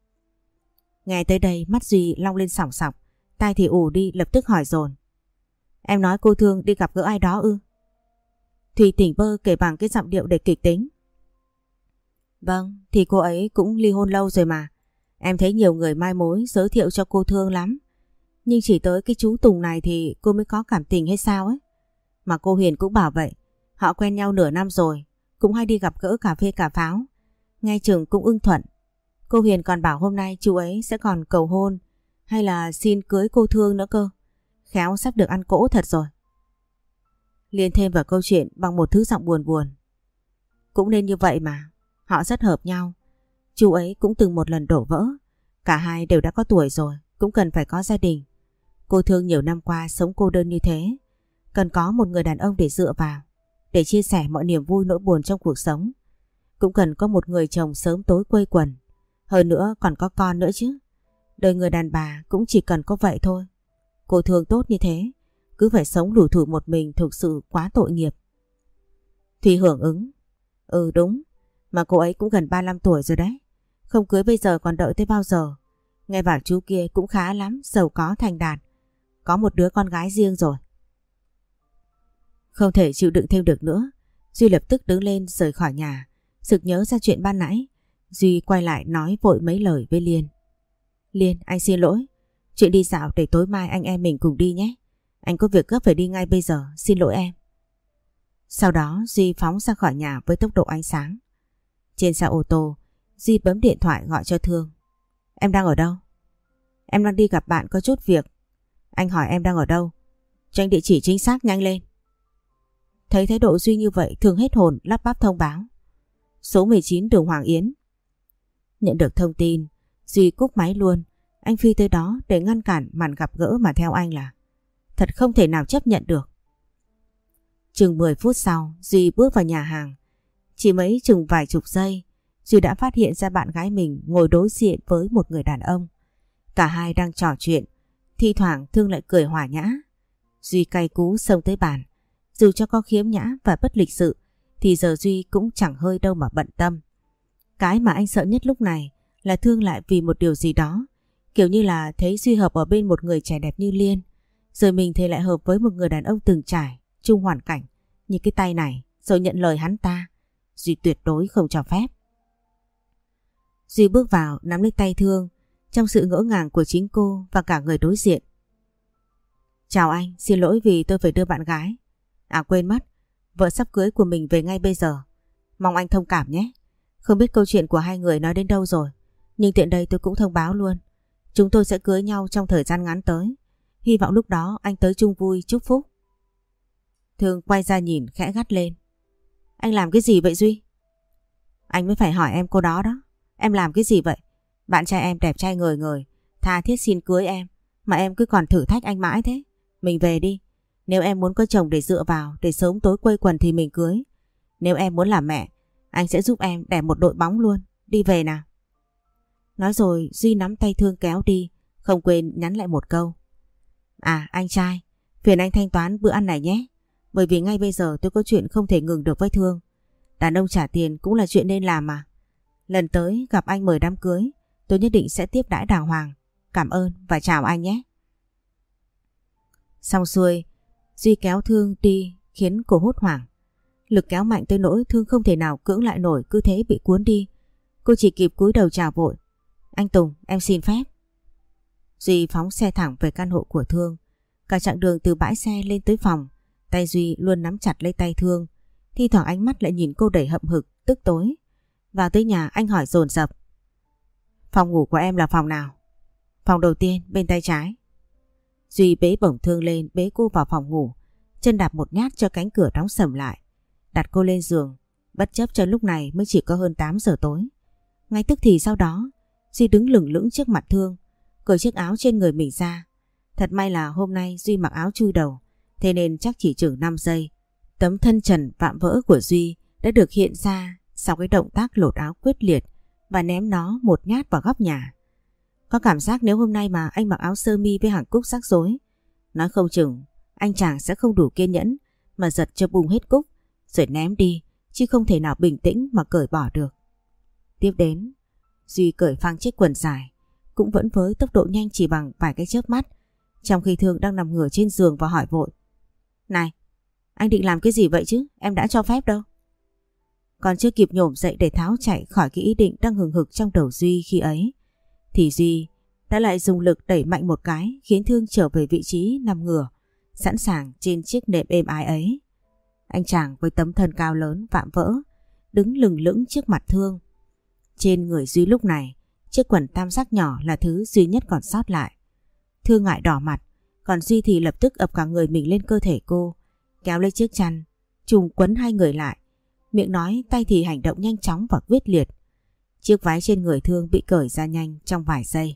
Nghe tới đây mắt Duy long lên sòng sọc, tai thì ù đi lập tức hỏi dồn. Em nói cô Thương đi gặp gỡ ai đó ư? Thùy tỉnh bơ kể bằng cái giọng điệu để kịch tính. Vâng, thì cô ấy cũng ly hôn lâu rồi mà. Em thấy nhiều người mai mối giới thiệu cho cô Thương lắm. Nhưng chỉ tới cái chú Tùng này thì cô mới có cảm tình hay sao ấy. Mà cô Huyền cũng bảo vậy. Họ quen nhau nửa năm rồi, cũng hay đi gặp gỡ cà phê cà pháo, nghe chừng cũng ưng thuận. Cô Hiền còn bảo hôm nay chú ấy sẽ còn cầu hôn hay là xin cưới cô Thương nữa cơ. Khéo sắp được ăn cỗ thật rồi. Liên thêm vào câu chuyện bằng một thứ giọng buồn buồn. Cũng nên như vậy mà, họ rất hợp nhau. Chú ấy cũng từng một lần đổ vỡ. Cả hai đều đã có tuổi rồi, cũng cần phải có gia đình. Cô Thương nhiều năm qua sống cô đơn như thế, cần có một người đàn ông để dựa vào, để chia sẻ mọi niềm vui nỗi buồn trong cuộc sống. Cũng cần có một người chồng sớm tối quây quần. Hơn nữa còn có con nữa chứ. Đời người đàn bà cũng chỉ cần có vậy thôi. Cô Thương tốt như thế, cứ phải sống lủi thủi một mình thực sự quá tội nghiệp. Thùy hưởng ứng. Ừ đúng, mà cô ấy cũng gần 35 tuổi rồi đấy. Không cưới bây giờ còn đợi tới bao giờ. Nghe bảo chú kia cũng khá lắm, giàu có thành đạt, có một đứa con gái riêng rồi. Không thể chịu đựng thêm được nữa, Duy lập tức đứng lên rời khỏi nhà. Sực nhớ ra chuyện ban nãy, Duy quay lại nói vội mấy lời với Liên. Liên, anh xin lỗi. Chuyện đi dạo để tối mai anh em mình cùng đi nhé. Anh có việc gấp phải đi ngay bây giờ, xin lỗi em. Sau đó Duy phóng ra khỏi nhà với tốc độ ánh sáng. Trên xe ô tô, Duy bấm điện thoại gọi cho Thương. Em đang ở đâu? Em đang đi gặp bạn có chút việc. Anh hỏi em đang ở đâu? Cho anh địa chỉ chính xác nhanh lên. Thấy thái độ Duy như vậy, Thương hết hồn lắp bắp thông báo. Số 19 đường Hoàng Yến. Nhận được thông tin, Duy cúp máy luôn. Anh phi tới đó để ngăn cản màn gặp gỡ mà theo anh là thật không thể nào chấp nhận được. Chừng 10 phút sau, Duy bước vào nhà hàng. Chỉ mấy chừng vài chục giây, Duy đã phát hiện ra bạn gái mình ngồi đối diện với một người đàn ông. Cả hai đang trò chuyện, thi thoảng Thương lại cười hòa nhã. Duy cay cú xông tới bàn. Dù cho có khiếm nhã và bất lịch sự thì giờ Duy cũng chẳng hơi đâu mà bận tâm. Cái mà anh sợ nhất lúc này là Thương lại vì một điều gì đó, kiểu như là thấy Duy hợp ở bên một người trẻ đẹp như Liên, rồi mình thì lại hợp với một người đàn ông từng trải, chung hoàn cảnh như cái tay này, rồi nhận lời hắn ta. Duy tuyệt đối không cho phép. Duy bước vào nắm lấy tay Thương trong sự ngỡ ngàng của chính cô và cả người đối diện. Chào anh, xin lỗi vì tôi phải đưa bạn gái. À quên mất, vợ sắp cưới của mình về ngay bây giờ. Mong anh thông cảm nhé. Không biết câu chuyện của hai người nói đến đâu rồi, nhưng tiện đây tôi cũng thông báo luôn. Chúng tôi sẽ cưới nhau trong thời gian ngắn tới. Hy vọng lúc đó anh tới chung vui chúc phúc. Thương quay ra nhìn khẽ gắt lên. Anh làm cái gì vậy Duy? Anh mới phải hỏi em cô đó đó. Em làm cái gì vậy? Bạn trai em đẹp trai ngời ngời, tha thiết xin cưới em, mà em cứ còn thử thách anh mãi thế. Mình về đi. Nếu em muốn có chồng để dựa vào, để sớm tối quây quần thì mình cưới. Nếu em muốn làm mẹ, anh sẽ giúp em đẻ một đội bóng luôn. Đi về nào. Nói rồi Duy nắm tay Thương kéo đi, không quên nhắn lại một câu. À anh trai, phiền anh thanh toán bữa ăn này nhé. Bởi vì ngay bây giờ tôi có chuyện không thể ngừng được với Thương. Đàn ông trả tiền cũng là chuyện nên làm mà. Lần tới gặp anh mời đám cưới, tôi nhất định sẽ tiếp đãi đàng hoàng. Cảm ơn và chào anh nhé. Xong xuôi, Duy kéo Thương đi khiến cô hốt hoảng. Lực kéo mạnh tới nỗi Thương không thể nào cưỡng lại nổi, cứ thế bị cuốn đi. Cô chỉ kịp cúi đầu chào vội. Anh Tùng, em xin phép. Duy phóng xe thẳng về căn hộ của Thương. Cả chặng đường từ bãi xe lên tới phòng, tay Duy luôn nắm chặt lấy tay Thương. Thi thoảng ánh mắt lại nhìn cô đầy hậm hực, tức tối. Vào tới nhà anh hỏi dồn dập. Phòng ngủ của em là phòng nào? Phòng đầu tiên bên tay trái. Duy bế bổng Thương lên, bế cô vào phòng ngủ, chân đạp một nhát cho cánh cửa đóng sầm lại, đặt cô lên giường, bất chấp cho lúc này mới chỉ có hơn 8 giờ tối. Ngay tức thì sau đó, Duy đứng lửng lững trước mặt Thương, cởi chiếc áo trên người mình ra. Thật may là hôm nay Duy mặc áo chui đầu, thế nên chắc chỉ chừng 5 giây, tấm thân trần vạm vỡ của Duy đã được hiện ra sau cái động tác lột áo quyết liệt và ném nó một nhát vào góc nhà. Có cảm giác nếu hôm nay mà anh mặc áo sơ mi với hàng cúc rắc rối, nói không chừng anh chàng sẽ không đủ kiên nhẫn mà giật cho bung hết cúc rồi ném đi, chứ không thể nào bình tĩnh mà cởi bỏ được. Tiếp đến, Duy cởi phăng chiếc quần dài, cũng vẫn với tốc độ nhanh chỉ bằng vài cái chớp mắt, trong khi Thương đang nằm ngửa trên giường và hỏi vội. Này, anh định làm cái gì vậy chứ? Em đã cho phép đâu. Còn chưa kịp nhổm dậy để tháo chạy khỏi cái ý định đang hừng hực trong đầu Duy khi ấy, thì Duy đã lại dùng lực đẩy mạnh một cái khiến Thương trở về vị trí nằm ngửa, sẵn sàng trên chiếc nệm êm ái ấy. Anh chàng với tấm thân cao lớn vạm vỡ đứng lừng lững trước mặt Thương. Trên người Duy lúc này, chiếc quần tam giác nhỏ là thứ duy nhất còn sót lại. Thương ngại đỏ mặt, còn Duy thì lập tức ập cả người mình lên cơ thể cô, kéo lấy chiếc chăn, trùm quấn hai người lại. Miệng nói, tay thì hành động nhanh chóng và quyết liệt. Chiếc váy trên người Thương bị cởi ra nhanh trong vài giây.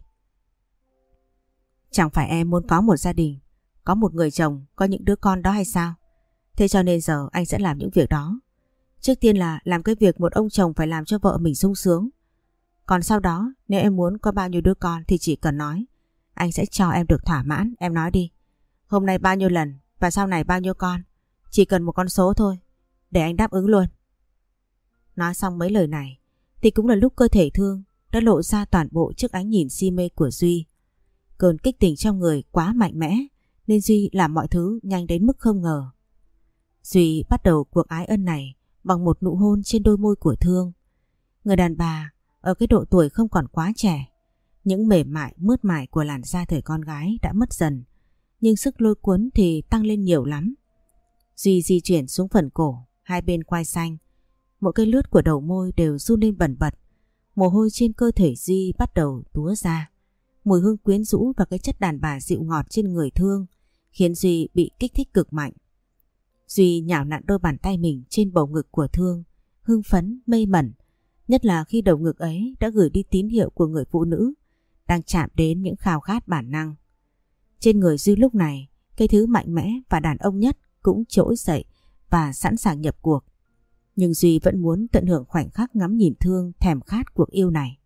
Chẳng phải em muốn có một gia đình, có một người chồng, có những đứa con đó hay sao? Thế cho nên giờ anh sẽ làm những việc đó. Trước tiên là làm cái việc một ông chồng phải làm cho vợ mình sung sướng. Còn sau đó, nếu em muốn có bao nhiêu đứa con thì chỉ cần nói, anh sẽ cho em được thỏa mãn. Em nói đi, hôm nay bao nhiêu lần và sau này bao nhiêu con? Chỉ cần một con số thôi, để anh đáp ứng luôn. Nói xong mấy lời này thì cũng là lúc cơ thể Thương đã lộ ra toàn bộ trước ánh nhìn si mê của Duy. Cơn kích tình trong người quá mạnh mẽ nên Duy làm mọi thứ nhanh đến mức không ngờ. Duy bắt đầu cuộc ái ân này bằng một nụ hôn trên đôi môi của Thương. Người đàn bà ở cái độ tuổi không còn quá trẻ, những mềm mại mướt mải của làn da thời con gái đã mất dần, nhưng sức lôi cuốn thì tăng lên nhiều lắm. Duy di chuyển xuống phần cổ, hai bên quai xanh, mỗi cái lướt của đầu môi đều run lên bần bật. Mồ hôi trên cơ thể Duy bắt đầu túa ra. Mùi hương quyến rũ và cái chất đàn bà dịu ngọt trên người Thương khiến Duy bị kích thích cực mạnh. Duy nhào nặn đôi bàn tay mình trên bầu ngực của Thương, hưng phấn, mê mẩn, nhất là khi đầu ngực ấy đã gửi đi tín hiệu của người phụ nữ đang chạm đến những khao khát bản năng. Trên người Duy lúc này, cái thứ mạnh mẽ và đàn ông nhất cũng trỗi dậy và sẵn sàng nhập cuộc. Nhưng Duy vẫn muốn tận hưởng khoảnh khắc ngắm nhìn Thương thèm khát cuộc yêu này.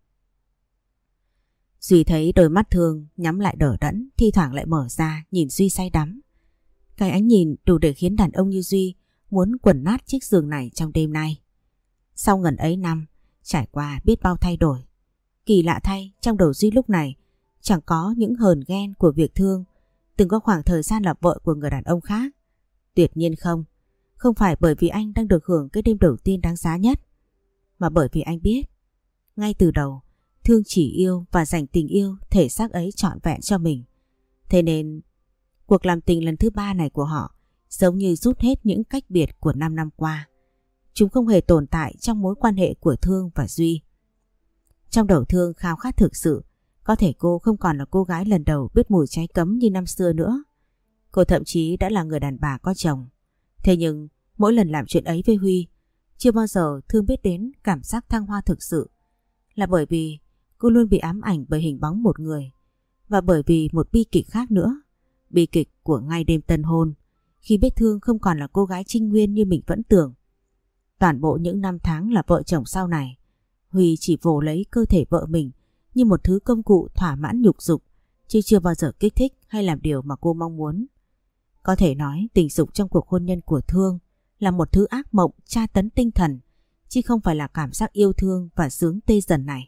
Duy thấy đôi mắt Thương nhắm lại đờ đẫn, thi thoảng lại mở ra nhìn Duy say đắm. Cái ánh nhìn đủ để khiến đàn ông như Duy muốn quần nát chiếc giường này trong đêm nay. Sau ngần ấy năm, trải qua biết bao thay đổi, kỳ lạ thay trong đầu Duy lúc này chẳng có những hờn ghen của việc Thương từng có khoảng thời gian là vợ của người đàn ông khác. Tuyệt nhiên không. Không phải bởi vì anh đang được hưởng cái đêm đầu tiên đáng giá nhất, mà bởi vì anh biết ngay từ đầu Thương chỉ yêu và dành tình yêu thể xác ấy trọn vẹn cho mình. Thế nên cuộc làm tình lần thứ 3 này của họ giống như rút hết những cách biệt của 5 năm qua. Chúng không hề tồn tại trong mối quan hệ của Thương và Duy. Trong đầu Thương khao khát thực sự. Có thể cô không còn là cô gái lần đầu biết mùi trái cấm như năm xưa nữa. Cô thậm chí đã là người đàn bà có chồng. Thế nhưng mỗi lần làm chuyện ấy với Huy, chưa bao giờ Thương biết đến cảm giác thăng hoa thực sự. Là bởi vì cô luôn bị ám ảnh bởi hình bóng một người. Và bởi vì một bi kịch khác nữa. Bi kịch của ngay đêm tân hôn, khi biết Thương không còn là cô gái trinh nguyên như mình vẫn tưởng. Toàn bộ những năm tháng là vợ chồng sau này, Huy chỉ vồ lấy cơ thể vợ mình như một thứ công cụ thỏa mãn nhục dục, chứ chưa bao giờ kích thích hay làm điều mà cô mong muốn. Có thể nói tình dục trong cuộc hôn nhân của Thương là một thứ ác mộng tra tấn tinh thần, chứ không phải là cảm giác yêu thương và sướng tê dần này.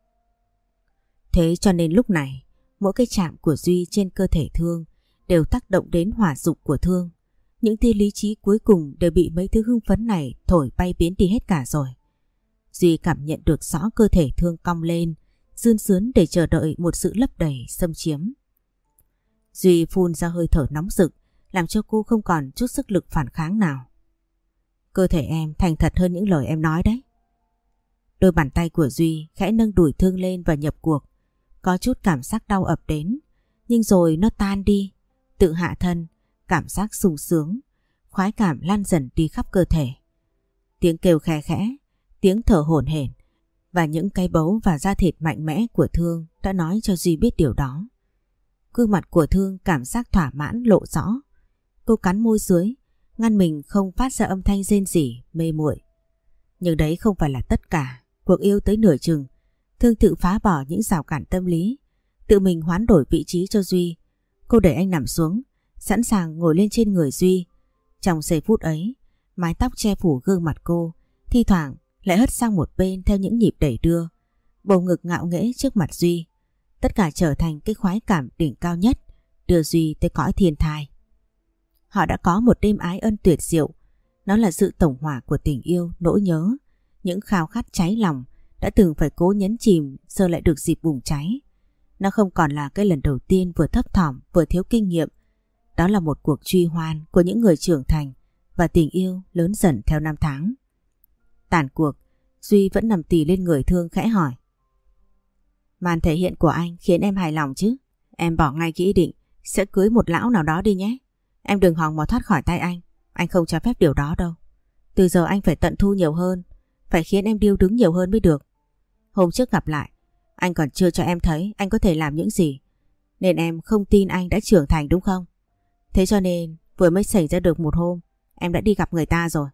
Thế cho nên lúc này, mỗi cái chạm của Duy trên cơ thể Thương đều tác động đến hỏa dục của Thương. Những tia lý trí cuối cùng đều bị mấy thứ hưng phấn này thổi bay biến đi hết cả rồi. Duy cảm nhận được rõ cơ thể Thương cong lên, rươn rướn để chờ đợi một sự lấp đầy xâm chiếm. Duy phun ra hơi thở nóng rực, làm cho cô không còn chút sức lực phản kháng nào. Cơ thể em thành thật hơn những lời em nói đấy. Đôi bàn tay của Duy khẽ nâng đùi Thương lên và nhập cuộc. Có chút cảm giác đau ập đến, nhưng rồi nó tan đi, tự hạ thân, cảm giác sung sướng, khoái cảm lan dần đi khắp cơ thể. Tiếng kêu khe khẽ, tiếng thở hổn hển và những cái bấu và da thịt mạnh mẽ của Thương đã nói cho Duy biết điều đó. Gương mặt của Thương cảm giác thỏa mãn lộ rõ. Cô cắn môi dưới, ngăn mình không phát ra âm thanh rên rỉ mê muội. Nhưng đấy không phải là tất cả. Cuộc yêu tới nửa chừng, Thương tự phá bỏ những rào cản tâm lý, tự mình hoán đổi vị trí cho Duy. Cô để anh nằm xuống, sẵn sàng ngồi lên trên người Duy. Trong giây phút ấy, mái tóc che phủ gương mặt cô, thi thoảng lại hất sang một bên theo những nhịp đẩy đưa. Bầu ngực ngạo nghễ trước mặt Duy. Tất cả trở thành cái khoái cảm đỉnh cao nhất, đưa Duy tới cõi thiên thai. Họ đã có một đêm ái ân tuyệt diệu. Nó là sự tổng hòa của tình yêu, nỗi nhớ, những khao khát cháy lòng đã từng phải cố nhấn chìm, giờ lại được dịp bùng cháy. Nó không còn là cái lần đầu tiên vừa thấp thỏm vừa thiếu kinh nghiệm. Đó là một cuộc truy hoan của những người trưởng thành và tình yêu lớn dần theo năm tháng. Tàn cuộc, Duy vẫn nằm tì lên người Thương khẽ hỏi. Màn thể hiện của anh khiến em hài lòng chứ? Em bỏ ngay cái ý định sẽ cưới một lão nào đó đi nhé. Em đừng hòng mà thoát khỏi tay anh không cho phép điều đó đâu. Từ giờ anh phải tận thu nhiều hơn, phải khiến em điêu đứng nhiều hơn mới được. Hôm trước gặp lại, anh còn chưa cho em thấy anh có thể làm những gì, nên em không tin anh đã trưởng thành đúng không? Thế cho nên vừa mới xảy ra được một hôm, em đã đi gặp người ta rồi.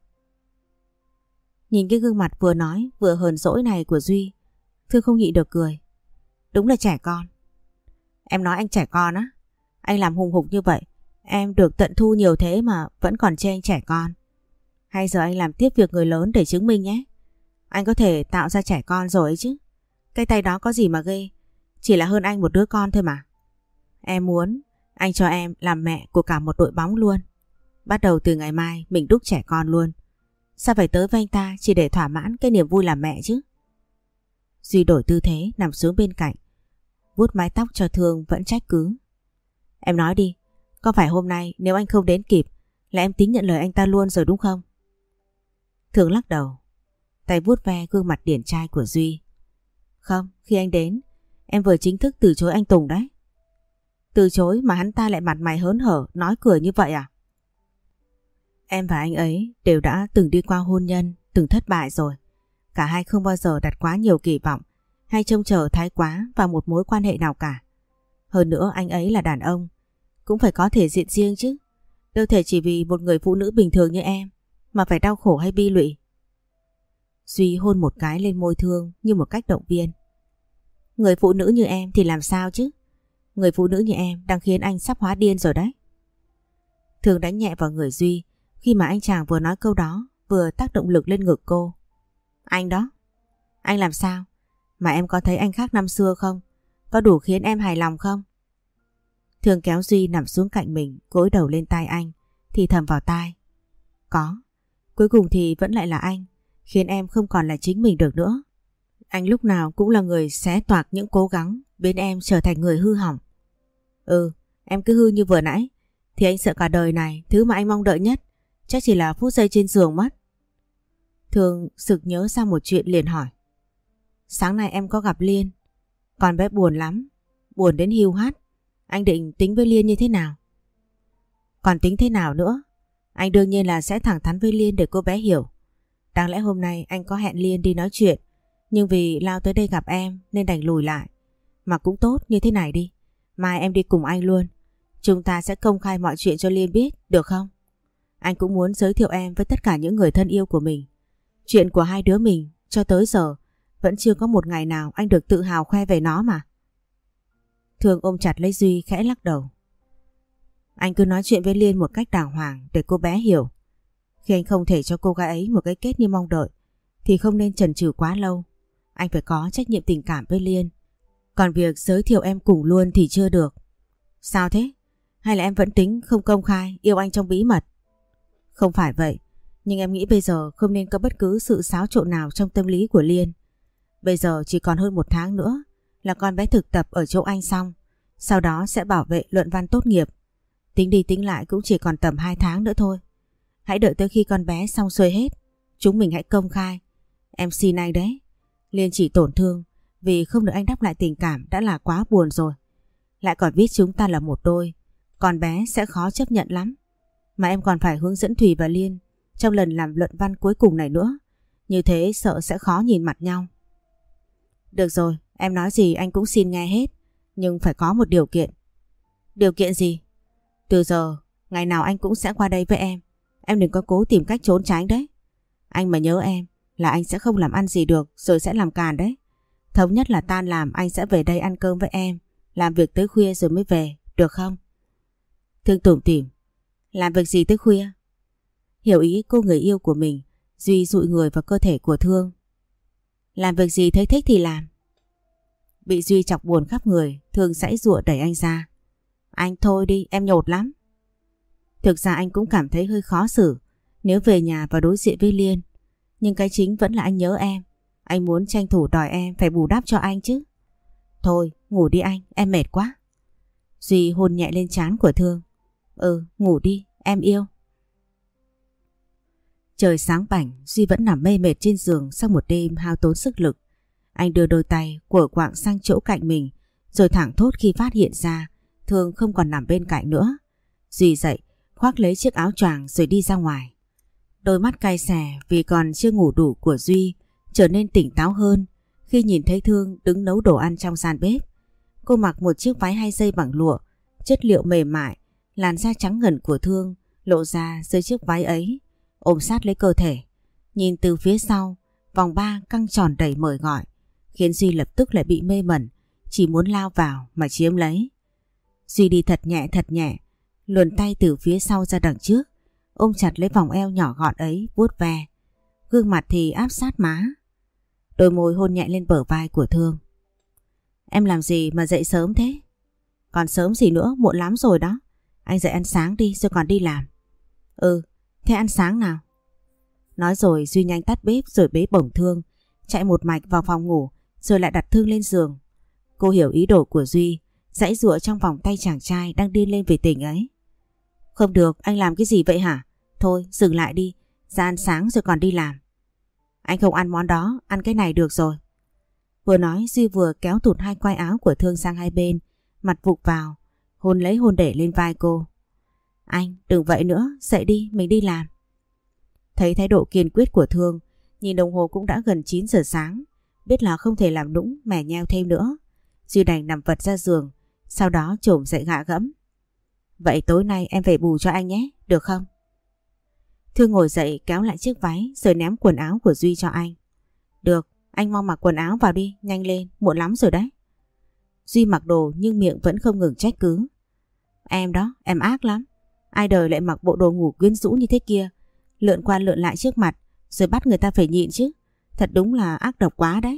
Nhìn cái gương mặt vừa nói vừa hờn dỗi này của Duy, Thương không nhịn được cười. Đúng là trẻ con. Em nói anh trẻ con á? Anh làm hùng hục như vậy, em được tận thu nhiều thế mà vẫn còn chê anh trẻ con. Hay giờ anh làm tiếp việc người lớn để chứng minh nhé. Anh có thể tạo ra trẻ con rồi ấy chứ. Cái tay đó có gì mà ghê, chỉ là hơn anh một đứa con thôi mà. Em muốn anh cho em làm mẹ của cả một đội bóng luôn. Bắt đầu từ ngày mai mình đúc trẻ con luôn. Sao phải tới với anh ta chỉ để thỏa mãn cái niềm vui làm mẹ chứ? Duy đổi tư thế nằm xuống bên cạnh, vuốt mái tóc cho Thương vẫn trách cứ. Em nói đi, có phải hôm nay nếu anh không đến kịp là em tính nhận lời anh ta luôn rồi đúng không? Thương lắc đầu, tay vuốt ve gương mặt điển trai của Duy. Không, khi anh đến, em vừa chính thức từ chối anh Tùng đấy. Từ chối mà hắn ta lại mặt mày hớn hở nói cười như vậy à? Em và anh ấy đều đã từng đi qua hôn nhân, từng thất bại rồi. Cả hai không bao giờ đặt quá nhiều kỳ vọng hay trông chờ thái quá vào một mối quan hệ nào cả. Hơn nữa anh ấy là đàn ông, cũng phải có thể diện riêng chứ. Đâu thể chỉ vì một người phụ nữ bình thường như em mà phải đau khổ hay bi lụy. Duy hôn một cái lên môi Thương như một cách động viên. Người phụ nữ như em thì làm sao chứ? Người phụ nữ như em đang khiến anh sắp hóa điên rồi đấy. Thương đánh nhẹ vào người Duy khi mà anh chàng vừa nói câu đó vừa tác động lực lên ngực cô. Anh đó? Anh làm sao? Mà em có thấy anh khác năm xưa không? Có đủ khiến em hài lòng không? Thương kéo Duy nằm xuống cạnh mình, gối đầu lên tai anh, thì thầm vào tai. Có. Cuối cùng thì vẫn lại là anh, khiến em không còn là chính mình được nữa. Anh lúc nào cũng là người xé toạc những cố gắng biến em trở thành người hư hỏng. Em cứ hư như vừa nãy thì anh sợ cả đời này thứ mà anh mong đợi nhất chắc chỉ là phút giây trên giường mất. Thương sực nhớ ra một chuyện liền hỏi. Sáng nay em có gặp Liên, con bé buồn lắm, buồn đến hiu hắt. Anh định tính với Liên như thế nào? Còn tính thế nào nữa? Anh đương nhiên là sẽ thẳng thắn với Liên để cô bé hiểu. Đáng lẽ hôm nay anh có hẹn Liên đi nói chuyện, nhưng vì lao tới đây gặp em nên đành lùi lại. Mà cũng tốt như thế này đi, mai em đi cùng anh luôn. Chúng ta sẽ công khai mọi chuyện cho Liên biết, được không? Anh cũng muốn giới thiệu em với tất cả những người thân yêu của mình. Chuyện của hai đứa mình cho tới giờ vẫn chưa có một ngày nào anh được tự hào khoe về nó mà. Thương ôm chặt lấy Duy khẽ lắc đầu. Anh cứ nói chuyện với Liên một cách đàng hoàng để cô bé hiểu. Khi anh không thể cho cô gái ấy một cái kết như mong đợi thì không nên chần chừ quá lâu. Anh phải có trách nhiệm tình cảm với Liên. Còn việc giới thiệu em cùng luôn thì chưa được. Sao thế? Hay là em vẫn tính không công khai yêu anh trong bí mật? Không phải vậy, nhưng em nghĩ bây giờ không nên có bất cứ sự xáo trộn nào trong tâm lý của Liên. Bây giờ chỉ còn hơn 1 tháng nữa là con bé thực tập ở chỗ anh xong, sau đó sẽ bảo vệ luận văn tốt nghiệp. Tính đi tính lại cũng chỉ còn tầm 2 tháng nữa thôi. Hãy đợi tới khi con bé xong xuôi hết, chúng mình hãy công khai. Em xin anh đấy. Liên chỉ tổn thương vì không được anh đáp lại tình cảm đã là quá buồn rồi. Lại còn biết chúng ta là một đôi, con bé sẽ khó chấp nhận lắm. Mà em còn phải hướng dẫn Thùy và Liên trong lần làm luận văn cuối cùng này nữa. Như thế sợ sẽ khó nhìn mặt nhau. Được rồi, em nói gì anh cũng xin nghe hết. Nhưng phải có một điều kiện. Điều kiện gì? Từ giờ, ngày nào anh cũng sẽ qua đây với em. Em đừng có cố tìm cách trốn tránh đấy. Anh mà nhớ em là anh sẽ không làm ăn gì được rồi sẽ làm càn đấy. Thống nhất là tan làm anh sẽ về đây ăn cơm với em, làm việc tới khuya rồi mới về, được không? Thương tủm tỉm. Làm việc gì tới khuya? Hiểu ý cô người yêu của mình, Duy dụi người vào cơ thể của Thương. Làm việc gì thấy thích thì làm. Bị Duy chọc buồn khắp người, Thương giãy giụa đẩy anh ra. Anh thôi đi, em nhột lắm. Thực ra anh cũng cảm thấy hơi khó xử nếu về nhà và đối diện với Liên. Nhưng cái chính vẫn là anh nhớ em. Anh muốn tranh thủ đòi em phải bù đắp cho anh chứ. Thôi, ngủ đi anh, em mệt quá. Duy hôn nhẹ lên trán của Thương. Ngủ đi, em yêu. Trời sáng bảnh, Duy vẫn nằm mê mệt trên giường sau một đêm hao tốn sức lực. Anh đưa đôi tay quở quạng sang chỗ cạnh mình, rồi thảng thốt khi phát hiện ra Thương không còn nằm bên cạnh nữa. Duy dậy, khoác lấy chiếc áo choàng rồi đi ra ngoài. Đôi mắt cay xè vì còn chưa ngủ đủ của Duy trở nên tỉnh táo hơn khi nhìn thấy Thương đứng nấu đồ ăn trong gian bếp. Cô mặc một chiếc váy 2 dây bằng lụa, chất liệu mềm mại, làn da trắng ngần của Thương lộ ra dưới chiếc váy ấy, ôm sát lấy cơ thể. Nhìn từ phía sau, vòng 3 căng tròn đầy mời gọi, khiến Duy lập tức lại bị mê mẩn, chỉ muốn lao vào mà chiếm lấy. Duy đi thật nhẹ, luồn tay từ phía sau ra đằng trước, ôm chặt lấy vòng eo nhỏ gọn ấy vuốt ve. Gương mặt thì áp sát má. Đôi môi hôn nhẹ lên bờ vai của Thương. Em làm gì mà dậy sớm thế? Còn sớm gì nữa, muộn lắm rồi đó. Anh dậy ăn sáng đi rồi còn đi làm. Ừ, thế ăn sáng nào? Nói rồi Duy nhanh tắt bếp rồi bế bổng Thương, chạy một mạch vào phòng ngủ rồi lại đặt Thương lên giường. Cô hiểu ý đồ của Duy, giãy giụa trong vòng tay chàng trai đang điên lên vì tình ấy. Không được, anh làm cái gì vậy hả? Thôi dừng lại đi, ra ăn sáng rồi còn đi làm. Anh không ăn món đó, ăn cái này được rồi. Vừa nói Duy vừa kéo tụt hai quai áo của Thương sang hai bên, mặt vụt vào, hôn lấy hôn để lên vai cô. Anh đừng vậy nữa, dậy đi, mình đi làm. Thấy thái độ kiên quyết của Thương, nhìn đồng hồ cũng đã gần 9 giờ sáng, biết là không thể làm nũng mè nheo thêm nữa. Duy đành nằm vật ra giường, sau đó chồm dậy gạ gẫm. Vậy tối nay em về bù cho anh nhé, được không? Thương ngồi dậy kéo lại chiếc váy rồi ném quần áo của Duy cho anh. Được, anh mau mặc quần áo vào đi, nhanh lên, muộn lắm rồi đấy. Duy mặc đồ nhưng miệng vẫn không ngừng trách cứ. Em đó, em ác lắm. Ai đời lại mặc bộ đồ ngủ quyến rũ như thế kia, lượn qua lượn lại trước mặt rồi bắt người ta phải nhịn chứ. Thật đúng là ác độc quá đấy.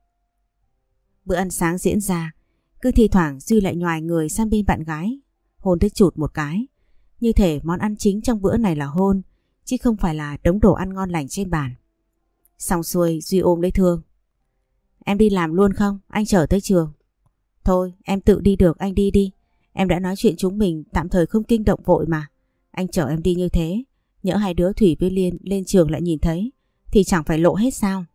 Bữa ăn sáng diễn ra, cứ thi thoảng Duy lại nhoài người sang bên bạn gái, hôn tới chụt một cái. Như thể món ăn chính trong bữa này là hôn, chứ không phải là đống đồ ăn ngon lành trên bàn. Xong xuôi Duy ôm lấy Thương. Em đi làm luôn không? Anh chở tới trường. Thôi em tự đi được, anh đi đi. Em đã nói chuyện chúng mình tạm thời không kinh động vội mà. Anh chở em đi như thế, nhỡ hai đứa Thủy với Liên lên trường lại nhìn thấy thì chẳng phải lộ hết sao?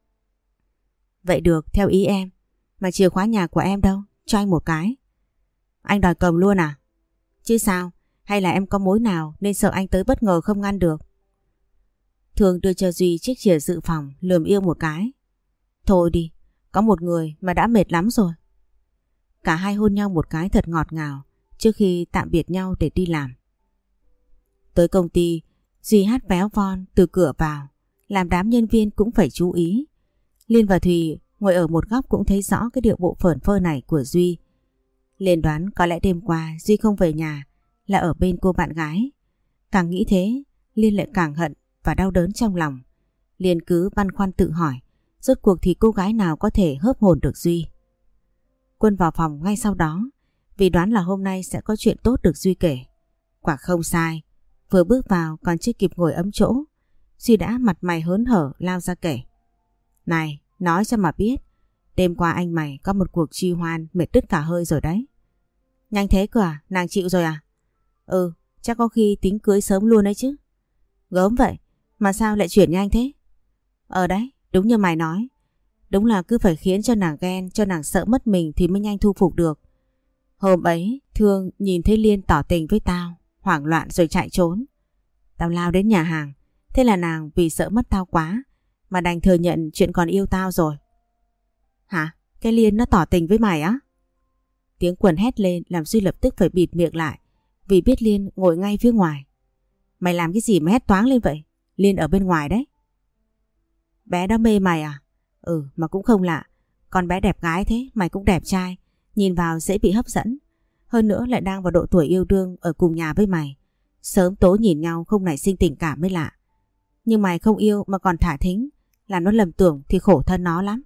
Vậy được, theo ý em. Mà chìa khóa nhà của em đâu? Cho anh một cái. Anh đòi cầm luôn à? Chứ sao? Hay là em có mối nào nên sợ anh tới bất ngờ không ngăn được? Thương đưa cho Duy chiếc chìa dự phòng, lườm yêu một cái. Thôi đi, có một người mà đã mệt lắm rồi. Cả hai hôn nhau một cái thật ngọt ngào trước khi tạm biệt nhau để đi làm. Tới công ty, Duy hát véo von từ cửa vào, làm đám nhân viên cũng phải chú ý. Liên và Thùy ngồi ở một góc cũng thấy rõ cái điệu bộ phởn phơ này của Duy. Liên đoán có lẽ đêm qua Duy không về nhà là ở bên cô bạn gái. Càng nghĩ thế, Liên lại càng hận và đau đớn trong lòng. Liên cứ băn khoăn tự hỏi, rốt cuộc thì cô gái nào có thể hớp hồn được Duy. Quân vào phòng ngay sau đó, vì đoán là hôm nay sẽ có chuyện tốt được Duy kể. Quả không sai, vừa bước vào còn chưa kịp ngồi ấm chỗ, Duy đã mặt mày hớn hở lao ra kể. Này, nói cho mà biết, đêm qua anh mày có một cuộc chi hoan mệt đứt cả hơi rồi đấy. Nhanh thế cơ à? Nàng chịu rồi à? Ừ, chắc có khi tính cưới sớm luôn đấy chứ. Gớm vậy, mà sao lại chuyển nhanh thế? Đấy, đúng như mày nói. Đúng là cứ phải khiến cho nàng ghen, cho nàng sợ mất mình thì mới nhanh thu phục được. Hôm ấy, Thương nhìn thấy Liên tỏ tình với tao, hoảng loạn rồi chạy trốn. Tao lao đến nhà hàng, thế là nàng vì sợ mất tao quá mà đành thừa nhận chuyện còn yêu tao rồi. Hả? Cái Liên nó tỏ tình với mày á? Tiếng Quần hét lên làm Duy lập tức phải bịt miệng lại vì biết Liên ngồi ngay phía ngoài. Mày làm cái gì mà hét toáng lên vậy? Liên ở bên ngoài đấy. Bé đó mê mày à? Ừ, mà cũng không lạ. Con bé đẹp gái thế, mày cũng đẹp trai, nhìn vào dễ bị hấp dẫn. Hơn nữa lại đang vào độ tuổi yêu đương ở cùng nhà với mày. Sớm tối nhìn nhau không nảy sinh tình cảm mới lạ. Nhưng mày không yêu mà còn thả thính, là nó lầm tưởng thì khổ thân nó lắm.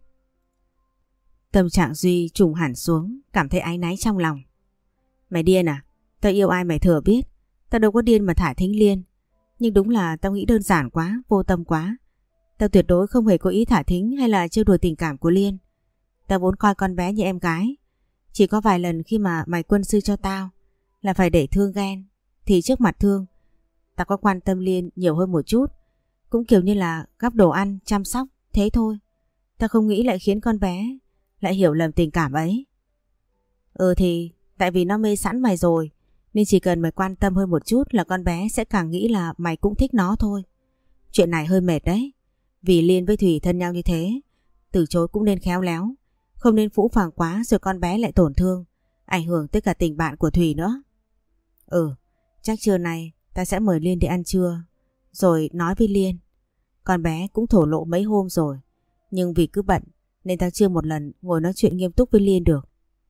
Tâm trạng Duy trùng hẳn xuống, cảm thấy áy náy trong lòng. Mày điên à? Tao yêu ai mày thừa biết. Tao đâu có điên mà thả thính Liên. Nhưng đúng là tao nghĩ đơn giản quá, vô tâm quá. Tao tuyệt đối không hề có ý thả thính hay là trêu đùa tình cảm của Liên. Tao vốn coi con bé như em gái. Chỉ có vài lần khi mà mày quân sư cho tao là phải để Thương ghen, thì trước mặt Thương tao có quan tâm Liên nhiều hơn một chút. cũng kiểu như là gắp đồ ăn, chăm sóc, thế thôi. Ta không nghĩ lại khiến con bé lại hiểu lầm tình cảm ấy. Thì tại vì nó mê sẵn mày rồi, nên chỉ cần mày quan tâm hơn một chút là con bé sẽ càng nghĩ là mày cũng thích nó thôi. Chuyện này hơi mệt đấy. Vì Liên với Thủy thân nhau như thế, từ chối cũng nên khéo léo, không nên phũ phàng quá rồi con bé lại tổn thương, ảnh hưởng tới cả tình bạn của Thủy nữa. Chắc trưa nay ta sẽ mời Liên đi ăn trưa, rồi nói với Liên. Con bé cũng thổ lộ mấy hôm rồi, nhưng vì cứ bận nên ta chưa một lần ngồi nói chuyện nghiêm túc với Liên được.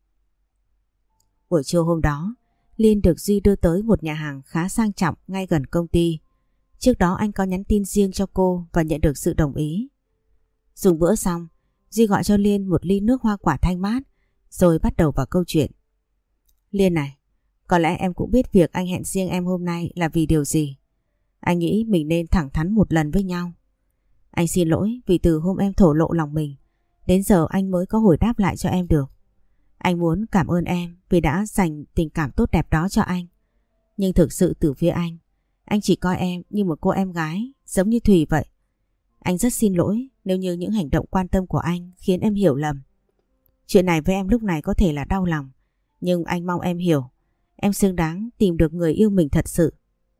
Buổi trưa hôm đó, Liên được Duy đưa tới một nhà hàng khá sang trọng ngay gần công ty. Trước đó anh có nhắn tin riêng cho cô và nhận được sự đồng ý. Dùng bữa xong, Duy gọi cho Liên một ly nước hoa quả thanh mát, rồi bắt đầu vào câu chuyện. Liên này, có lẽ em cũng biết việc anh hẹn riêng em hôm nay là vì điều gì. Anh nghĩ mình nên thẳng thắn một lần với nhau. Anh xin lỗi vì từ hôm em thổ lộ lòng mình, đến giờ anh mới có hồi đáp lại cho em được. Anh muốn cảm ơn em vì đã dành tình cảm tốt đẹp đó cho anh. Nhưng thực sự từ phía anh chỉ coi em như một cô em gái, giống như Thùy vậy. Anh rất xin lỗi nếu như những hành động quan tâm của anh khiến em hiểu lầm. Chuyện này với em lúc này có thể là đau lòng, nhưng anh mong em hiểu, em xứng đáng tìm được người yêu mình thật sự.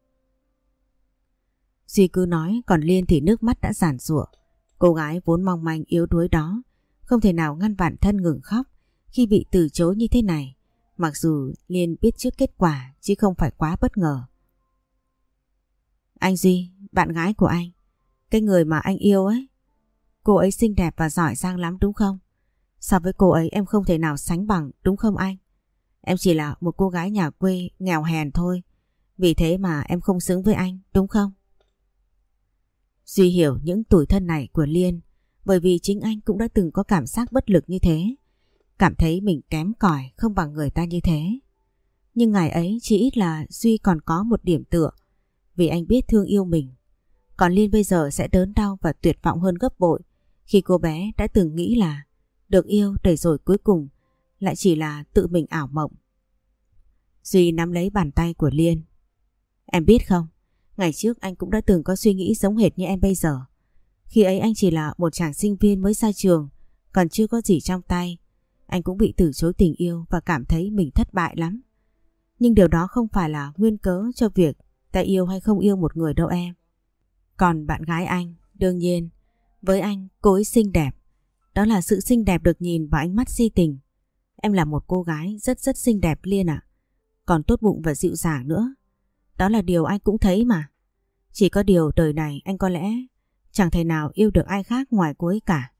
Duy cứ nói, còn Liên thì nước mắt đã giàn giụa. Cô gái vốn mong manh yếu đuối đó không thể nào ngăn bản thân ngừng khóc khi bị từ chối như thế này, mặc dù Liên biết trước kết quả chứ không phải quá bất ngờ. Anh Duy, bạn gái của anh, cái người mà anh yêu ấy, cô ấy xinh đẹp và giỏi giang lắm đúng không? So với cô ấy em không thể nào sánh bằng đúng không anh? Em chỉ là một cô gái nhà quê nghèo hèn thôi, vì thế mà em không xứng với anh đúng không? Duy hiểu những tủi thân này của Liên, bởi vì chính anh cũng đã từng có cảm giác bất lực như thế, cảm thấy mình kém cỏi không bằng người ta như thế. Nhưng ngày ấy chỉ ít là Duy còn có một điểm tựa, vì anh biết thương yêu mình. Còn Liên bây giờ sẽ đớn đau và tuyệt vọng hơn gấp bội khi cô bé đã từng nghĩ là được yêu để rồi cuối cùng lại chỉ là tự mình ảo mộng. Duy nắm lấy bàn tay của Liên. Em biết không, ngày trước anh cũng đã từng có suy nghĩ giống hệt như em bây giờ. Khi ấy anh chỉ là một chàng sinh viên mới ra trường, còn chưa có gì trong tay. Anh cũng bị từ chối tình yêu và cảm thấy mình thất bại lắm. Nhưng điều đó không phải là nguyên cớ cho việc ta yêu hay không yêu một người đâu em. Còn bạn gái anh, đương nhiên, với anh cô ấy xinh đẹp. Đó là sự xinh đẹp được nhìn vào ánh mắt si tình. Em là một cô gái rất rất xinh đẹp Liên ạ. Còn tốt bụng và dịu dàng nữa. Đó là điều anh cũng thấy mà. Chỉ có điều đời này anh có lẽ chẳng thể nào yêu được ai khác ngoài cô ấy cả.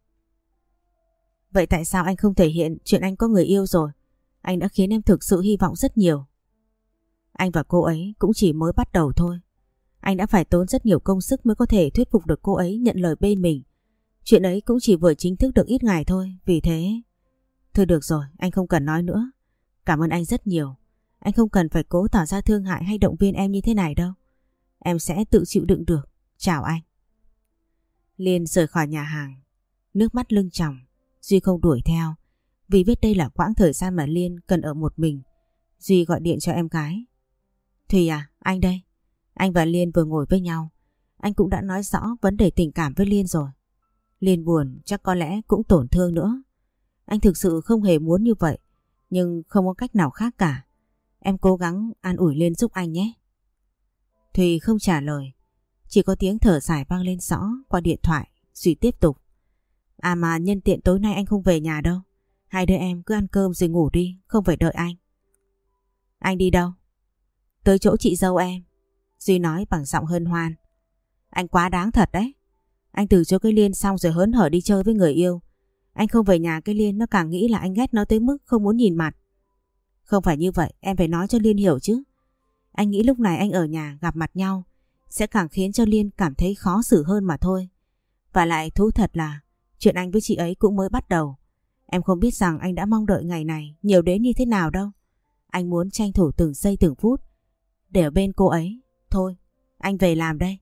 Vậy tại sao anh không thể hiện chuyện anh có người yêu rồi? Anh đã khiến em thực sự hy vọng rất nhiều. Anh và cô ấy cũng chỉ mới bắt đầu thôi. Anh đã phải tốn rất nhiều công sức mới có thể thuyết phục được cô ấy nhận lời bên mình. Chuyện ấy cũng chỉ vừa chính thức được ít ngày thôi, vì thế... Thôi được rồi, anh không cần nói nữa. Cảm ơn anh rất nhiều. Anh không cần phải cố tỏ ra thương hại hay động viên em như thế này đâu. Em sẽ tự chịu đựng được. Chào anh. Liên rời khỏi nhà hàng, nước mắt lưng tròng. Duy không đuổi theo, vì biết đây là quãng thời gian mà Liên cần ở một mình. Duy gọi điện cho em gái. Thùy à, anh đây. Anh và Liên vừa ngồi với nhau. Anh cũng đã nói rõ vấn đề tình cảm với Liên rồi. Liên buồn, chắc có lẽ cũng tổn thương nữa. Anh thực sự không hề muốn như vậy, nhưng không có cách nào khác cả. Em cố gắng an ủi Liên giúp anh nhé. Thùy không trả lời, chỉ có tiếng thở dài vang lên rõ qua điện thoại. Duy tiếp tục. À mà nhân tiện tối nay anh không về nhà đâu. Hai đứa em cứ ăn cơm rồi ngủ đi, không phải đợi anh. Anh đi đâu? Tới chỗ chị dâu em. Duy nói bằng giọng hân hoan. Anh quá đáng thật đấy. Anh từ chối cái Liên xong rồi hớn hở đi chơi với người yêu. Anh không về nhà cái Liên nó càng nghĩ là anh ghét nó tới mức không muốn nhìn mặt. Không phải như vậy, em phải nói cho Liên hiểu chứ. Anh nghĩ lúc này anh ở nhà gặp mặt nhau sẽ càng khiến cho Liên cảm thấy khó xử hơn mà thôi. Và lại thú thật là chuyện anh với chị ấy cũng mới bắt đầu. Em không biết rằng anh đã mong đợi ngày này nhiều đến như thế nào đâu. Anh muốn tranh thủ từng giây từng phút để ở bên cô ấy. Thôi, anh về làm đây.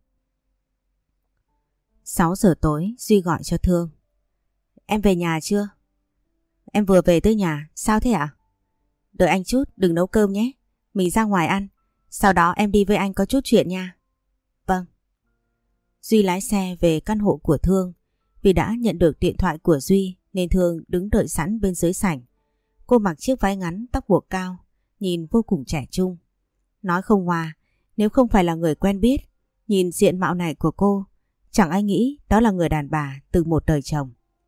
6 giờ tối, Duy gọi cho Thương. Em về nhà chưa? Em vừa về tới nhà, sao thế ạ? Đợi anh chút, đừng nấu cơm nhé. Mình ra ngoài ăn, sau đó em đi với anh có chút chuyện nha. Vâng. Duy lái xe về căn hộ của Thương. Vì đã nhận được điện thoại của Duy nên Thương đứng đợi sẵn bên dưới sảnh. Cô mặc chiếc váy ngắn tóc buộc cao, nhìn vô cùng trẻ trung. Nói không ngoa, nếu không phải là người quen biết, nhìn diện mạo này của cô, chẳng ai nghĩ đó là người đàn bà từ một đời chồng.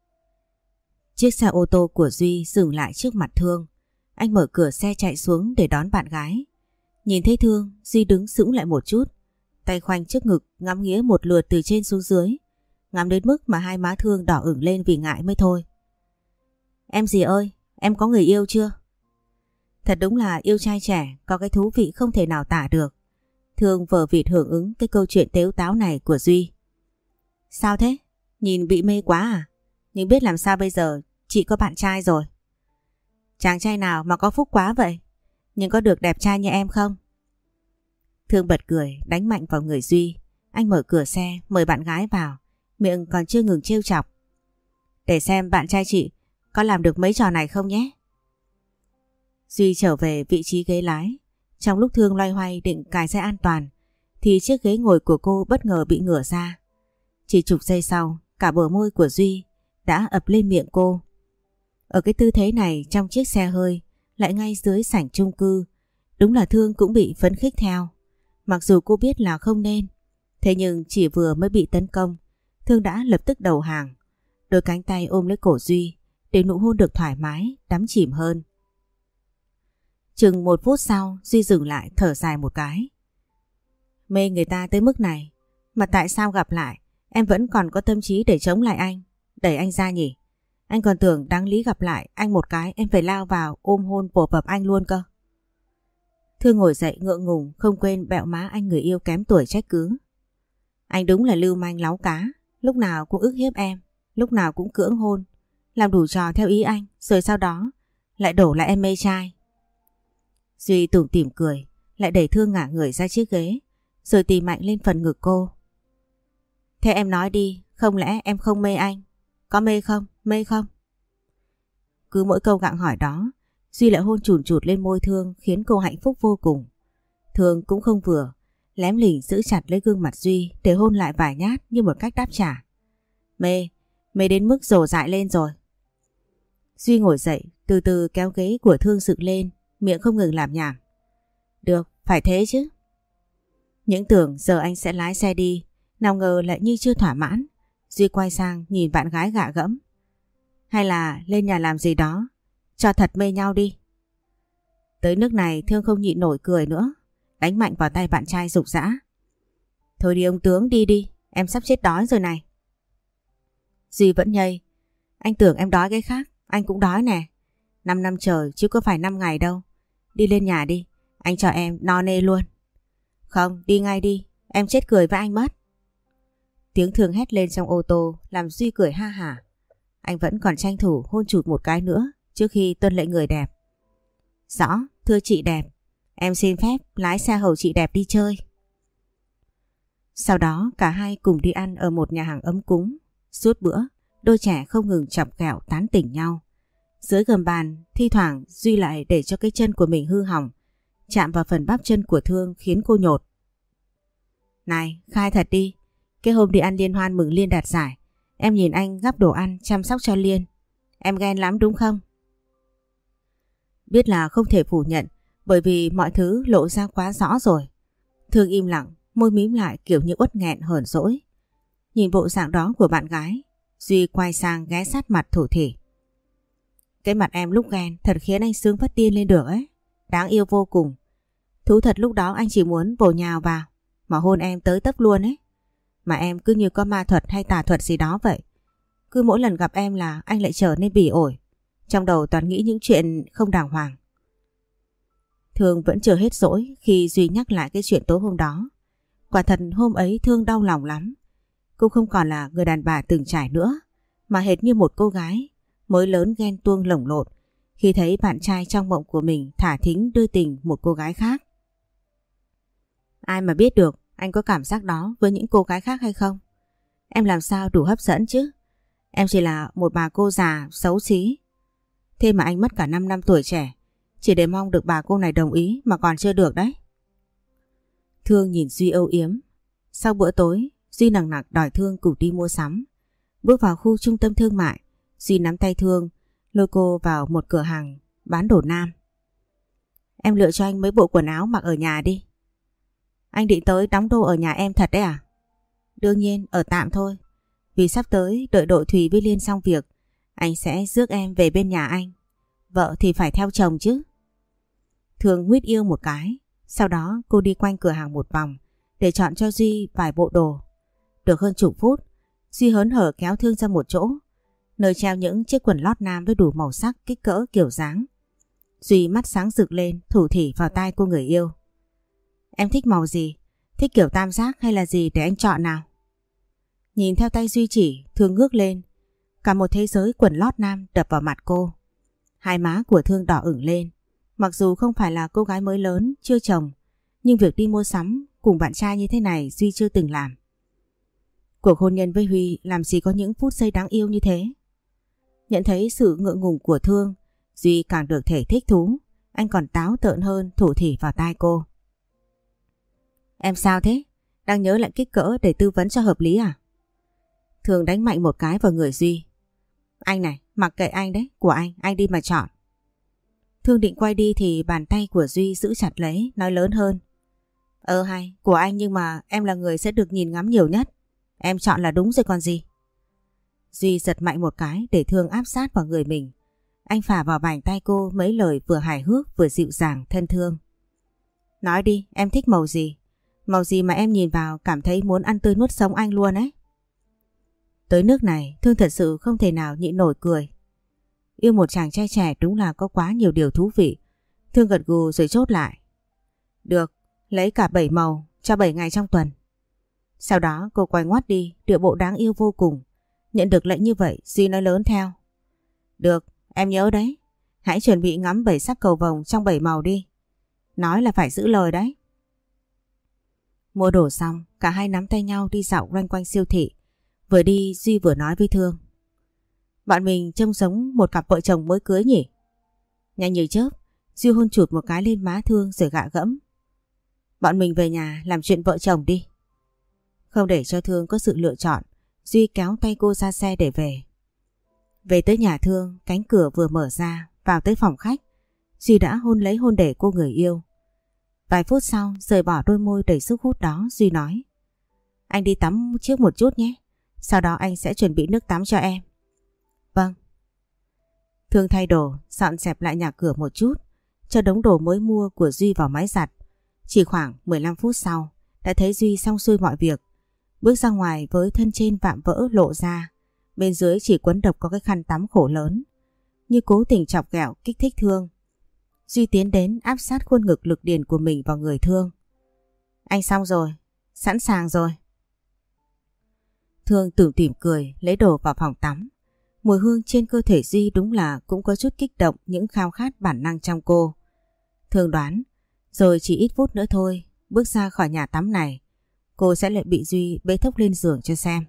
Chiếc xe ô tô của Duy dừng lại trước mặt Thương. Anh mở cửa xe chạy xuống để đón bạn gái. Nhìn thấy Thương, Duy đứng sững lại một chút, tay khoanh trước ngực ngắm nghía một lượt từ trên xuống dưới, ngắm đến mức mà hai má Thương đỏ ửng lên vì ngại mới thôi. Em gì ơi, em có người yêu chưa? Thật đúng là yêu trai trẻ có cái thú vị không thể nào tả được. Thương vờ vịt hưởng ứng cái câu chuyện tếu táo này của Duy. Sao thế? Nhìn bị mê quá à? Nhưng biết làm sao bây giờ, chị có bạn trai rồi. Chàng trai nào mà có phúc quá vậy? Nhưng có được đẹp trai như em không? Thương bật cười đánh mạnh vào người Duy. Anh mở cửa xe mời bạn gái vào, miệng còn chưa ngừng trêu chọc. Để xem bạn trai chị có làm được mấy trò này không nhé. Duy trở về vị trí ghế lái. Trong lúc Thương loay hoay định cài dây an toàn thì chiếc ghế ngồi của cô bất ngờ bị ngửa ra. Chỉ chục giây sau, cả bờ môi của Duy đã ập lên miệng cô. Ở cái tư thế này trong chiếc xe hơi, lại ngay dưới sảnh chung cư, đúng là Thương cũng bị phấn khích theo. Mặc dù cô biết là không nên, thế nhưng chỉ vừa mới bị tấn công, Thương đã lập tức đầu hàng. Đôi cánh tay ôm lấy cổ Duy để nụ hôn được thoải mái, đắm chìm hơn. Chừng 1 phút sau, Duy dừng lại thở dài một cái. Mê người ta tới mức này, mà tại sao gặp lại em vẫn còn có tâm trí để chống lại anh, đẩy anh ra nhỉ? Anh còn tưởng đáng lý gặp lại anh một cái em phải lao vào ôm hôn bổ bập anh luôn cơ. Thương ngồi dậy ngượng ngùng, không quên bẹo má anh người yêu kém tuổi trách cứ. Anh đúng là lưu manh láu cá, lúc nào cũng ức hiếp em, lúc nào cũng cưỡng hôn, làm đủ trò theo ý anh, rồi sau đó lại đổ lại em mê trai. Duy tủm tỉm cười, lại đẩy Thương ngả người ra chiếc ghế, rồi tì mạnh lên phần ngực cô. Thế em nói đi, không lẽ em không mê anh? Có mê không? Mê không? Cứ mỗi câu gặng hỏi đó, Duy lại hôn chùn chụt lên môi Thương khiến cô hạnh phúc vô cùng. Thương cũng không vừa, lém lỉnh giữ chặt lấy gương mặt Duy để hôn lại vài nhát như một cách đáp trả. Mê, mê đến mức rồ dại lên rồi. Duy ngồi dậy, từ từ kéo ghế của Thương dựng lên, miệng không ngừng làm nhảm. Được, phải thế chứ. Những tưởng giờ anh sẽ lái xe đi, nào ngờ lại như chưa thỏa mãn. Duy quay sang nhìn bạn gái gạ gẫm. Hay là lên nhà làm gì đó, cho thật mê nhau đi. Tới nước này Thương không nhịn nổi cười nữa, đánh mạnh vào tay bạn trai rục rã. Thôi đi ông tướng, đi đi, em sắp chết đói rồi này. Duy vẫn nhây. Anh tưởng em đói cái khác, anh cũng đói nè. 5 năm trời chứ có phải 5 ngày đâu. Đi lên nhà đi, anh cho em no nê luôn. Không, đi ngay đi, em chết cười với anh mất. Tiếng Thương hét lên trong ô tô làm Duy cười ha hả. Anh vẫn còn tranh thủ hôn chụt một cái nữa trước khi tuân lệnh người đẹp. Rõ, thưa chị đẹp, em xin phép lái xe hầu chị đẹp đi chơi. Sau đó cả hai cùng đi ăn ở một nhà hàng ấm cúng. Suốt bữa, đôi trẻ không ngừng chọc ghẹo tán tỉnh nhau. Dưới gầm bàn, thi thoảng Duy lại để cho cái chân của mình hư hỏng chạm vào phần bắp chân của Thương khiến cô nhột. Này, khai thật đi, cái hôm đi ăn liên hoan mừng Liên đạt giải, em nhìn anh gắp đồ ăn chăm sóc cho Liên, em ghen lắm đúng không? Biết là không thể phủ nhận bởi vì mọi thứ lộ ra quá rõ rồi. Thương im lặng, môi mím lại kiểu như uất nghẹn hờn dỗi. Nhìn bộ dạng đó của bạn gái, Duy quay sang ghé sát mặt thủ thỉ. Cái mặt em lúc ghen thật khiến anh sướng phát điên lên được ấy. Đáng yêu vô cùng. Thú thật lúc đó anh chỉ muốn vồ nhào vào mà hôn em tới tấp luôn ấy. Mà em cứ như có ma thuật hay tà thuật gì đó vậy. Cứ mỗi lần gặp em là anh lại trở nên bỉ ổi. Trong đầu toàn nghĩ những chuyện không đàng hoàng. Thương vẫn chưa hết dỗi khi Duy nhắc lại cái chuyện tối hôm đó. Quả thật hôm ấy Thương đau lòng lắm. Cô không còn là người đàn bà từng trải nữa, mà hệt như một cô gái mới lớn ghen tuông lồng lộn khi thấy bạn trai trong mộng của mình thả thính đưa tình một cô gái khác. Ai mà biết được anh có cảm giác đó với những cô gái khác hay không? Em làm sao đủ hấp dẫn chứ? Em chỉ là một bà cô già xấu xí. Thế mà anh mất cả 5 năm tuổi trẻ chỉ để mong được bà cô này đồng ý mà còn chưa được đấy. Thương nhìn Duy âu yếm. Sau bữa tối, Duy nằng nặc đòi Thương cùng đi mua sắm. Bước vào khu trung tâm thương mại, Duy nắm tay Thương, lôi cô vào một cửa hàng bán đồ nam. Em lựa cho anh mấy bộ quần áo mặc ở nhà đi. Anh định tới đóng đô ở nhà em thật đấy à? Đương nhiên, ở tạm thôi. Vì sắp tới đợi đội Thùy với Liên xong việc, anh sẽ rước em về bên nhà anh. Vợ thì phải theo chồng chứ. Thương huýt yêu một cái. Sau đó cô đi quanh cửa hàng một vòng để chọn cho Duy vài bộ đồ. Được hơn chục phút, Duy hớn hở kéo Thương ra một chỗ, nơi treo những chiếc quần lót nam với đủ màu sắc, kích cỡ, kiểu dáng. Duy mắt sáng rực lên, thủ thỉ vào tai cô người yêu. Em thích màu gì? Thích kiểu tam giác hay là gì để anh chọn nào? Nhìn theo tay Duy chỉ, Thương ngước lên. Cả một thế giới quần lót nam đập vào mặt cô. Hai má của Thương đỏ ửng lên. Mặc dù không phải là cô gái mới lớn, chưa chồng, nhưng việc đi mua sắm cùng bạn trai như thế này Duy chưa từng làm. Cuộc hôn nhân với Huy làm gì có những phút giây đáng yêu như thế. Nhận thấy sự ngượng ngùng của Thương, Duy càng được thể thích thú. Anh còn táo tợn hơn, thủ thỉ vào tai cô. Em sao thế? Đang nhớ lại kích cỡ để tư vấn cho hợp lý à? Thương đánh mạnh một cái vào người Duy. Anh này, mặc kệ anh đấy, của anh đi mà chọn. Thương định quay đi thì bàn tay của Duy giữ chặt lấy, nói lớn hơn. Hay, của anh nhưng mà em là người sẽ được nhìn ngắm nhiều nhất. Em chọn là đúng rồi còn gì. Duy giật mạnh một cái để Thương áp sát vào người mình. Anh phả vào bàn tay cô mấy lời vừa hài hước vừa dịu dàng thân thương. Nói đi, em thích màu gì? Màu gì mà em nhìn vào cảm thấy muốn ăn tươi nuốt sống anh luôn ấy. Tới nước này Thương thật sự không thể nào nhịn nổi cười. Yêu một chàng trai trẻ đúng là có quá nhiều điều thú vị. Thương gật gù rồi chốt lại. Được, lấy cả 7 màu cho 7 ngày trong tuần. Sau đó cô quay ngoắt đi, điệu bộ đáng yêu vô cùng. Nhận được lệnh như vậy, Duy nói lớn theo. Được, em nhớ đấy. Hãy chuẩn bị ngắm 7 sắc cầu vồng trong 7 màu đi. Nói là phải giữ lời đấy. Mua đồ xong, cả hai nắm tay nhau đi dạo loanh quanh siêu thị. Vừa đi Duy vừa nói với Thương. Bọn mình trông giống một cặp vợ chồng mới cưới nhỉ? Nhanh như chớp, Duy hôn chụt một cái lên má Thương rồi gạ gẫm. Bọn mình về nhà làm chuyện vợ chồng đi. Không để cho Thương có sự lựa chọn, Duy kéo tay cô ra xe để về. Về tới nhà Thương, cánh cửa vừa mở ra, vào tới phòng khách, Duy đã hôn lấy hôn để cô người yêu. Vài phút sau, rời bỏ đôi môi đầy sức hút đó, Duy nói. Anh đi tắm trước một chút nhé, sau đó anh sẽ chuẩn bị nước tắm cho em. Vâng. Thương thay đồ, dọn dẹp lại nhà cửa một chút, cho đống đồ mới mua của Duy vào máy giặt. Chỉ khoảng 15 phút sau, đã thấy Duy xong xuôi mọi việc. Bước ra ngoài với thân trên vạm vỡ lộ ra, bên dưới chỉ quấn độc có cái khăn tắm khổ lớn. Như cố tình chọc ghẹo kích thích Thương. Duy tiến đến áp sát khuôn ngực lực điền của mình vào người Thương. Anh xong rồi, sẵn sàng rồi. Thương tủm tỉm cười, lấy đồ vào phòng tắm. Mùi hương trên cơ thể Duy đúng là cũng có chút kích động những khao khát bản năng trong cô. Thương đoán, rồi chỉ ít phút nữa thôi, bước ra khỏi nhà tắm này, cô sẽ lại bị Duy bế thốc lên giường cho xem.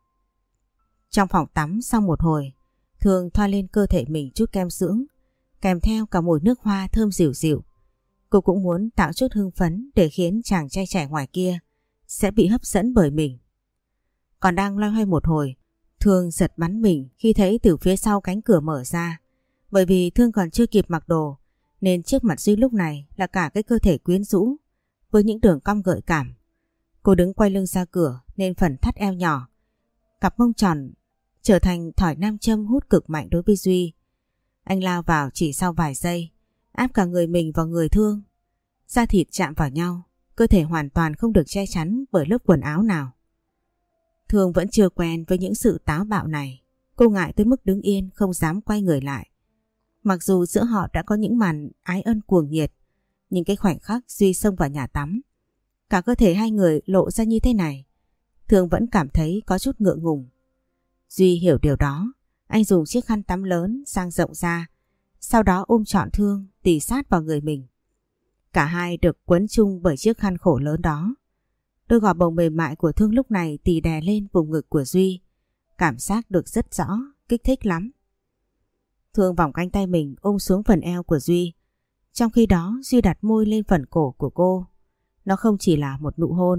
Trong phòng tắm sau một hồi, Thương thoa lên cơ thể mình chút kem dưỡng, kèm theo cả mùi nước hoa thơm dịu dịu. Cô cũng muốn tạo chút hưng phấn để khiến chàng trai trẻ ngoài kia sẽ bị hấp dẫn bởi mình. Còn đang loay hoay một hồi, Thương giật bắn mình khi thấy từ phía sau cánh cửa mở ra. Bởi vì Thương còn chưa kịp mặc đồ, nên trước mặt Duy lúc này là cả cái cơ thể quyến rũ với những đường cong gợi cảm. Cô đứng quay lưng ra cửa nên phần thắt eo nhỏ, cặp mông tròn trở thành thỏi nam châm hút cực mạnh đối với Duy. Anh lao vào chỉ sau vài giây, áp cả người mình vào người Thương. Da thịt chạm vào nhau, cơ thể hoàn toàn không được che chắn bởi lớp quần áo nào. Thương vẫn chưa quen với những sự táo bạo này. Cô ngại tới mức đứng yên không dám quay người lại. Mặc dù giữa họ đã có những màn ái ân cuồng nhiệt, nhưng cái khoảnh khắc Duy xông vào nhà tắm, cả cơ thể hai người lộ ra như thế này, Thương vẫn cảm thấy có chút ngượng ngùng. Duy hiểu điều đó, anh dùng chiếc khăn tắm lớn dang rộng ra, sau đó ôm trọn Thương tì sát vào người mình. Cả hai được quấn chung bởi chiếc khăn khổ lớn đó. Đôi gò bồng mềm mại của Thương lúc này tì đè lên vùng ngực của Duy, cảm giác được rất rõ, kích thích lắm. Thương vòng cánh tay mình ôm xuống phần eo của Duy. Trong khi đó Duy đặt môi lên phần cổ của cô. Nó không chỉ là một nụ hôn,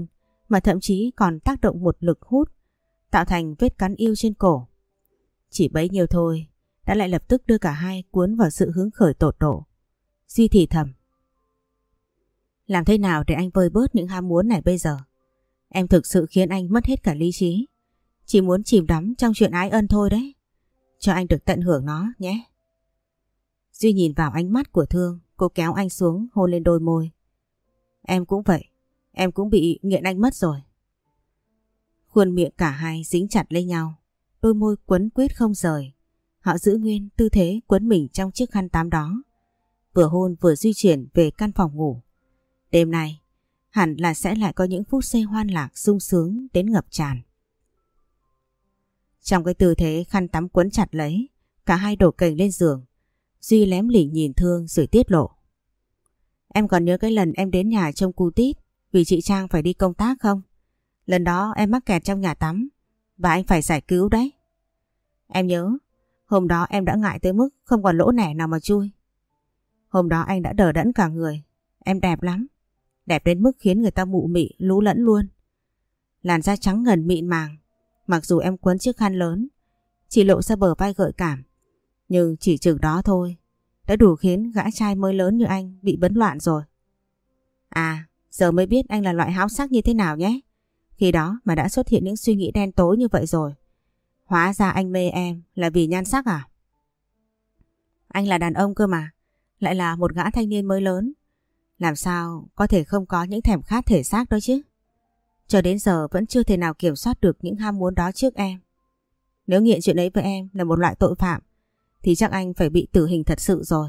mà thậm chí còn tác động một lực hút, tạo thành vết cắn yêu trên cổ. Chỉ bấy nhiêu thôi, đã lại lập tức đưa cả hai cuốn vào sự hứng khởi tột độ. Duy thì thầm: làm thế nào để anh vơi bớt những ham muốn này bây giờ? Em thực sự khiến anh mất hết cả lý trí. Chỉ muốn chìm đắm trong chuyện ái ân thôi đấy. Cho anh được tận hưởng nó nhé. Duy nhìn vào ánh mắt của Thương, cô kéo anh xuống hôn lên đôi môi. Em cũng vậy, em cũng bị nghiện anh mất rồi. Khuôn miệng cả hai dính chặt lấy nhau, đôi môi quấn quýt không rời. Họ giữ nguyên tư thế quấn mình trong chiếc khăn tắm đó, vừa hôn vừa di chuyển về căn phòng ngủ. Đêm nay hẳn là sẽ lại có những phút giây hoan lạc sung sướng đến ngập tràn. Trong cái tư thế khăn tắm quấn chặt lấy, cả hai đổ kềnh lên giường. Duy lém lỉnh nhìn Thương rồi tiết lộ: em còn nhớ cái lần em đến nhà trông cu tít vì chị Trang phải đi công tác không? Lần đó em mắc kẹt trong nhà tắm và anh phải giải cứu đấy. Em nhớ, hôm đó em đã ngại tới mức không còn lỗ nẻ nào mà chui. Hôm đó anh đã đờ đẫn cả người. Em đẹp lắm, đẹp đến mức khiến người ta mụ mị lú lẫn luôn. Làn da trắng ngần mịn màng, mặc dù em quấn chiếc khăn lớn chỉ lộ ra bờ vai gợi cảm, nhưng chỉ chừng đó thôi đã đủ khiến gã trai mới lớn như anh bị bấn loạn rồi. À, giờ mới biết anh là loại háo sắc như thế nào nhé. Khi đó mà đã xuất hiện những suy nghĩ đen tối như vậy rồi. Hóa ra anh mê em là vì nhan sắc à? Anh là đàn ông cơ mà, lại là một gã thanh niên mới lớn, làm sao có thể không có những thèm khát thể xác đó chứ? Cho đến giờ vẫn chưa thể nào kiểm soát được những ham muốn đó trước em. Nếu nghiện chuyện ấy với em là một loại tội phạm thì chắc anh phải bị tử hình thật sự rồi.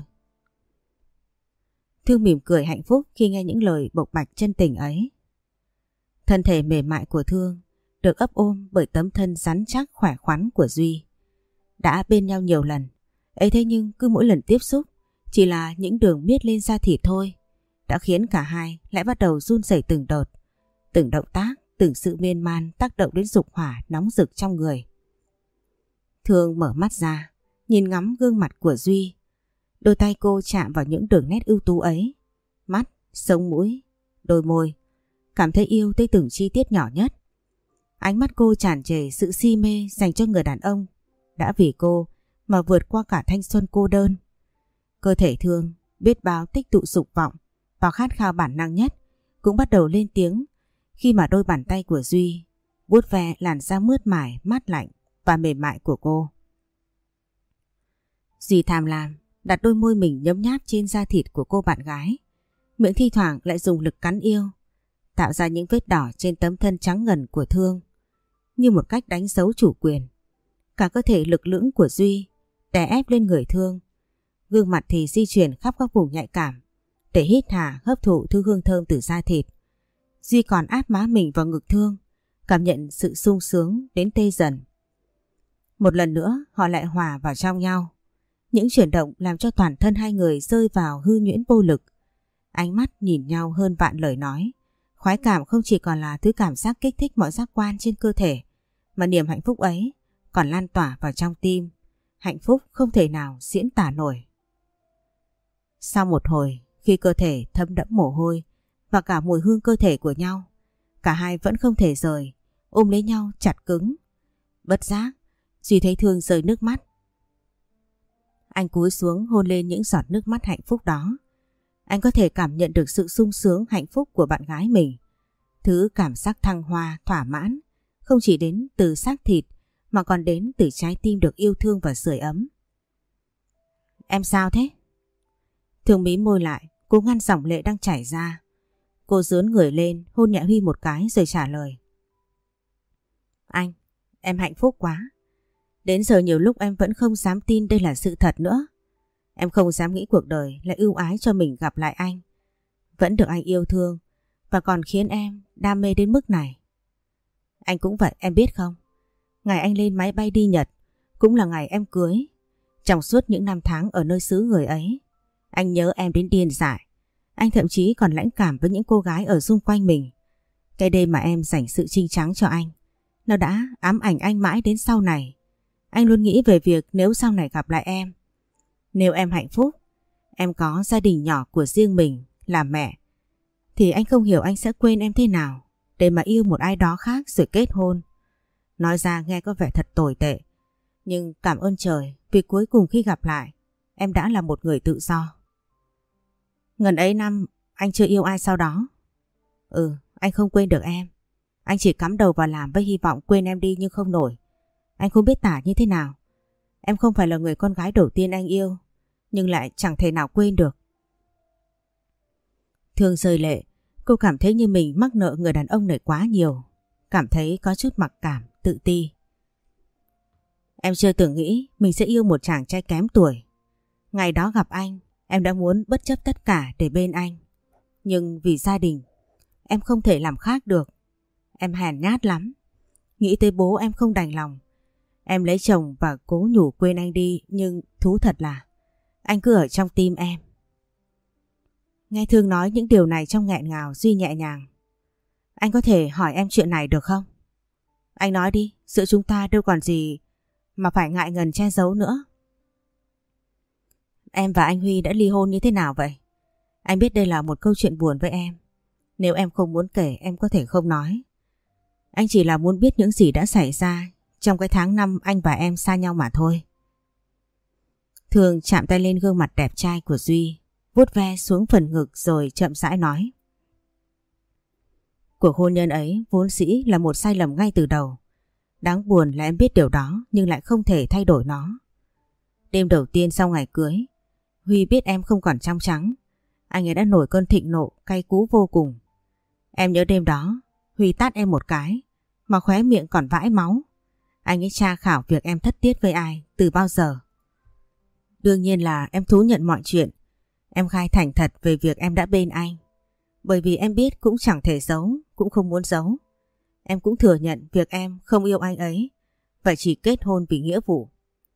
Thương mỉm cười hạnh phúc khi nghe những lời bộc bạch chân tình ấy. Thân thể mềm mại của Thương được ấp ôm bởi tấm thân rắn chắc khỏe khoắn của Duy. Đã bên nhau nhiều lần, ấy thế nhưng cứ mỗi lần tiếp xúc chỉ là những đường miết lên da thịt thôi, đã khiến cả hai lại bắt đầu run rẩy từng đợt. Từng động tác, từng sự miên man tác động đến dục hỏa nóng rực trong người. Thương mở mắt ra, nhìn ngắm gương mặt của Duy. Đôi tay cô chạm vào những đường nét ưu tú ấy. Mắt, sống mũi, đôi môi. Cảm thấy yêu tới từng chi tiết nhỏ nhất. Ánh mắt cô tràn trề sự si mê dành cho người đàn ông đã vì cô mà vượt qua cả thanh xuân cô đơn. Cơ thể Thương biết bao tích tụ dục vọng và khát khao bản năng nhất cũng bắt đầu lên tiếng khi mà đôi bàn tay của Duy vuốt ve làn da mướt mải, mát lạnh và mềm mại của cô. Duy tham lam đặt đôi môi mình nhấm nháp trên da thịt của cô bạn gái, miệng thi thoảng lại dùng lực cắn yêu, tạo ra những vết đỏ trên tấm thân trắng ngần của Thương như một cách đánh dấu chủ quyền. Cả cơ thể lực lưỡng của Duy đè ép lên người Thương, gương mặt thì di chuyển khắp các vùng nhạy cảm để hít hà hấp thụ thứ hương thơm từ da thịt. Duy còn áp má mình vào ngực Thương, cảm nhận sự sung sướng đến tê dần. Một lần nữa họ lại hòa vào trong nhau. Những chuyển động làm cho toàn thân hai người rơi vào hư nhuyễn vô lực. Ánh mắt nhìn nhau hơn vạn lời nói. Khoái cảm không chỉ còn là thứ cảm giác kích thích mọi giác quan trên cơ thể, mà niềm hạnh phúc ấy còn lan tỏa vào trong tim. Hạnh phúc không thể nào diễn tả nổi. Sau một hồi, khi cơ thể thấm đẫm mồ hôi và cả mùi hương cơ thể của nhau, cả hai vẫn không thể rời, ôm lấy nhau chặt cứng. Bất giác, Duy thấy Thương rơi nước mắt. Anh cúi xuống hôn lên những giọt nước mắt hạnh phúc đó. Anh có thể cảm nhận được sự sung sướng hạnh phúc của bạn gái mình. Thứ cảm giác thăng hoa, thỏa mãn không chỉ đến từ xác thịt mà còn đến từ trái tim được yêu thương và sưởi ấm. Em sao thế? Thương mím môi lại, cố ngăn dòng lệ đang chảy ra. Cô dướn người lên, hôn nhẹ Huy một cái rồi trả lời. Anh, em hạnh phúc quá. Đến giờ nhiều lúc em vẫn không dám tin đây là sự thật nữa. Em không dám nghĩ cuộc đời lại ưu ái cho mình gặp lại anh, vẫn được anh yêu thương và còn khiến em đam mê đến mức này. Anh cũng vậy, em biết không? Ngày anh lên máy bay đi Nhật cũng là ngày em cưới. Trong suốt những năm tháng ở nơi xứ người ấy, anh nhớ em đến điên dại. Anh thậm chí còn lãnh cảm với những cô gái ở xung quanh mình. Cái đêm mà em dành sự trinh trắng cho anh, nó đã ám ảnh anh mãi đến sau này. Anh luôn nghĩ về việc nếu sau này gặp lại em, nếu em hạnh phúc, em có gia đình nhỏ của riêng mình, là mẹ, thì anh không hiểu anh sẽ quên em thế nào để mà yêu một ai đó khác rồi kết hôn. Nói ra nghe có vẻ thật tồi tệ, nhưng cảm ơn trời vì cuối cùng khi gặp lại, em đã là một người tự do. Ngần ấy năm anh chưa yêu ai sau đó. Anh không quên được em. Anh chỉ cắm đầu vào làm với hy vọng quên em đi nhưng không nổi. Anh không biết tả như thế nào. Em không phải là người con gái đầu tiên anh yêu, nhưng lại chẳng thể nào quên được. Thương rơi lệ, cô cảm thấy như mình mắc nợ người đàn ông này quá nhiều. Cảm thấy có chút mặc cảm, tự ti. Em chưa từng nghĩ mình sẽ yêu một chàng trai kém tuổi. Ngày đó gặp anh, em đã muốn bất chấp tất cả để bên anh. Nhưng vì gia đình, em không thể làm khác được. Em hèn nhát lắm. Nghĩ tới bố em không đành lòng. Em lấy chồng và cố nhủ quên anh đi, nhưng thú thật là anh cứ ở trong tim em. Nghe Thương nói những điều này trong nghẹn ngào, Duy nhẹ nhàng. Anh có thể hỏi em chuyện này được không? Anh nói đi, giữa chúng ta đâu còn gì mà phải ngại ngần che giấu nữa. Em và anh Huy đã ly hôn như thế nào vậy? Anh biết đây là một câu chuyện buồn với em. Nếu em không muốn kể, em có thể không nói. Anh chỉ là muốn biết những gì đã xảy ra trong cái tháng 5 anh và em xa nhau mà thôi. Thương chạm tay lên gương mặt đẹp trai của Duy, vuốt ve xuống phần ngực rồi chậm rãi nói. Cuộc hôn nhân ấy vốn dĩ là một sai lầm ngay từ đầu. Đáng buồn là em biết điều đó nhưng lại không thể thay đổi nó. Đêm đầu tiên sau ngày cưới, Huy biết em không còn trong trắng. Anh ấy đã nổi cơn thịnh nộ, cay cú vô cùng. Em nhớ đêm đó, Huy tát em một cái, mà khóe miệng còn vãi máu. Anh ấy tra khảo việc em thất tiết với ai, từ bao giờ. Đương nhiên là em thú nhận mọi chuyện. Em khai thành thật về việc em đã bên anh. Bởi vì em biết cũng chẳng thể giấu, cũng không muốn giấu. Em cũng thừa nhận việc em không yêu anh ấy và chỉ kết hôn vì nghĩa vụ.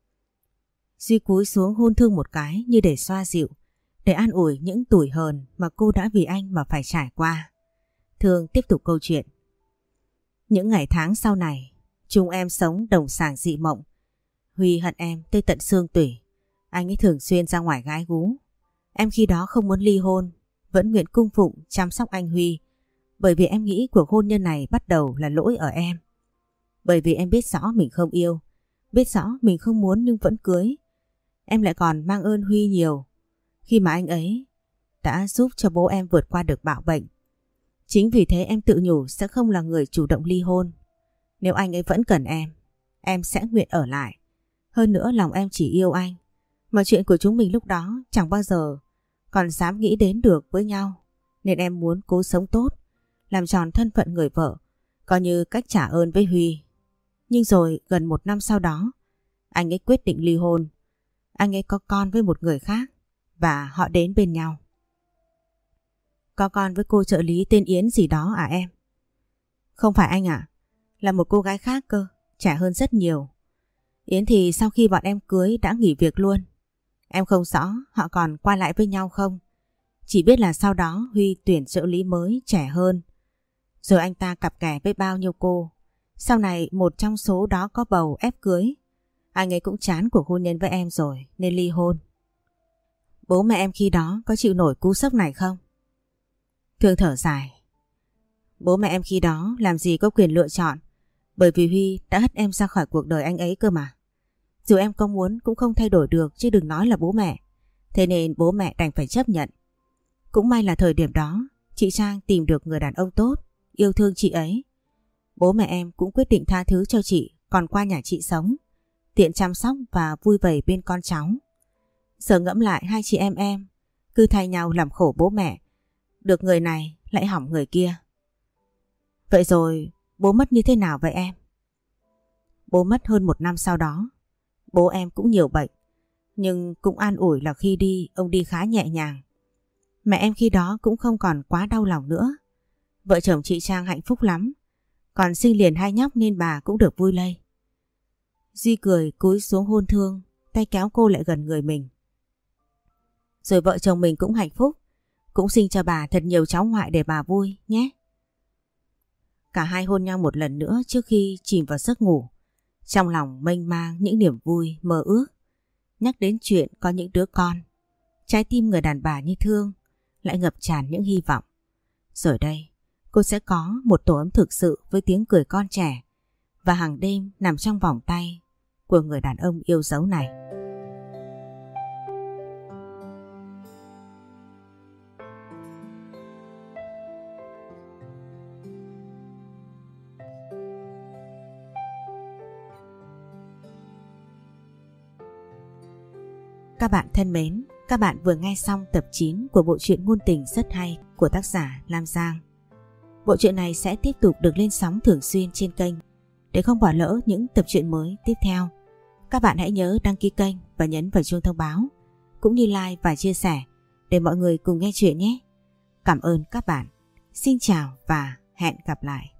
Duy cúi xuống hôn Thương một cái như để xoa dịu, để an ủi những tủi hờn mà cô đã vì anh mà phải trải qua. Thương tiếp tục câu chuyện. Những ngày tháng sau này, chúng em sống đồng sàng dị mộng. Huy hận em tới tận xương tủy. Anh ấy thường xuyên ra ngoài gái gú. Em khi đó không muốn ly hôn, vẫn nguyện cung phụng chăm sóc anh Huy. Bởi vì em nghĩ cuộc hôn nhân này bắt đầu là lỗi ở em. Bởi vì em biết rõ mình không yêu, biết rõ mình không muốn nhưng vẫn cưới. Em lại còn mang ơn Huy nhiều, khi mà anh ấy đã giúp cho bố em vượt qua được bạo bệnh. Chính vì thế em tự nhủ sẽ không là người chủ động ly hôn. Nếu anh ấy vẫn cần em sẽ nguyện ở lại. Hơn nữa lòng em chỉ yêu anh. Mà chuyện của chúng mình lúc đó chẳng bao giờ còn dám nghĩ đến được với nhau. Nên em muốn cố sống tốt, làm tròn thân phận người vợ, coi như cách trả ơn với Huy. Nhưng rồi gần 1 năm sau đó, anh ấy quyết định ly hôn. Anh ấy có con với một người khác và họ đến bên nhau. Có con với cô trợ lý tên Yến gì đó à em? Không phải anh ạ, là một cô gái khác cơ, trẻ hơn rất nhiều. Yến thì sau khi bọn em cưới đã nghỉ việc luôn. Em không rõ họ còn qua lại với nhau không. Chỉ biết là sau đó Huy tuyển trợ lý mới trẻ hơn. Rồi anh ta cặp kè với bao nhiêu cô. Sau này một trong số đó có bầu ép cưới. Anh ấy cũng chán cuộc hôn nhân với em rồi nên ly hôn. Bố mẹ em khi đó có chịu nổi cú sốc này không? Thương thở dài. Bố mẹ em khi đó làm gì có quyền lựa chọn. Bởi vì Huy đã hất em ra khỏi cuộc đời anh ấy cơ mà. Dù em có muốn cũng không thay đổi được, chứ đừng nói là bố mẹ. Thế nên bố mẹ đành phải chấp nhận. Cũng may là thời điểm đó chị Trang tìm được người đàn ông tốt, yêu thương chị ấy. Bố mẹ em cũng quyết định tha thứ cho chị, còn qua nhà chị sống, tiện chăm sóc và vui vầy bên con cháu. Giờ ngẫm lại hai chị em cứ thay nhau làm khổ bố mẹ, được người này lại hỏng người kia. Vậy rồi bố mất như thế nào vậy em? Bố mất hơn 1 năm sau đó. Bố em cũng nhiều bệnh, nhưng cũng an ủi là khi đi ông đi khá nhẹ nhàng. Mẹ em khi đó cũng không còn quá đau lòng nữa. Vợ chồng chị Trang hạnh phúc lắm, còn sinh liền 2 nhóc nên bà cũng được vui lây. Duy cười cúi xuống hôn Thương, tay kéo cô lại gần người mình. Rồi vợ chồng mình cũng hạnh phúc, cũng sinh cho bà thật nhiều cháu ngoại để bà vui nhé. Cả hai hôn nhau một lần nữa trước khi chìm vào giấc ngủ. Trong lòng mênh mang những niềm vui, mơ ước. Nhắc đến chuyện có những đứa con, trái tim người đàn bà như Thương lại ngập tràn những hy vọng. Rồi đây, cô sẽ có một tổ ấm thực sự với tiếng cười con trẻ và hàng đêm nằm trong vòng tay của người đàn ông yêu dấu này. Các bạn thân mến, các bạn vừa nghe xong tập 9 của bộ truyện ngôn tình rất hay của tác giả Lam Giang. Bộ truyện này sẽ tiếp tục được lên sóng thường xuyên trên kênh. Để không bỏ lỡ những tập truyện mới tiếp theo, các bạn hãy nhớ đăng ký kênh và nhấn vào chuông thông báo, cũng như like và chia sẻ để mọi người cùng nghe chuyện nhé. Cảm ơn các bạn. Xin chào và hẹn gặp lại.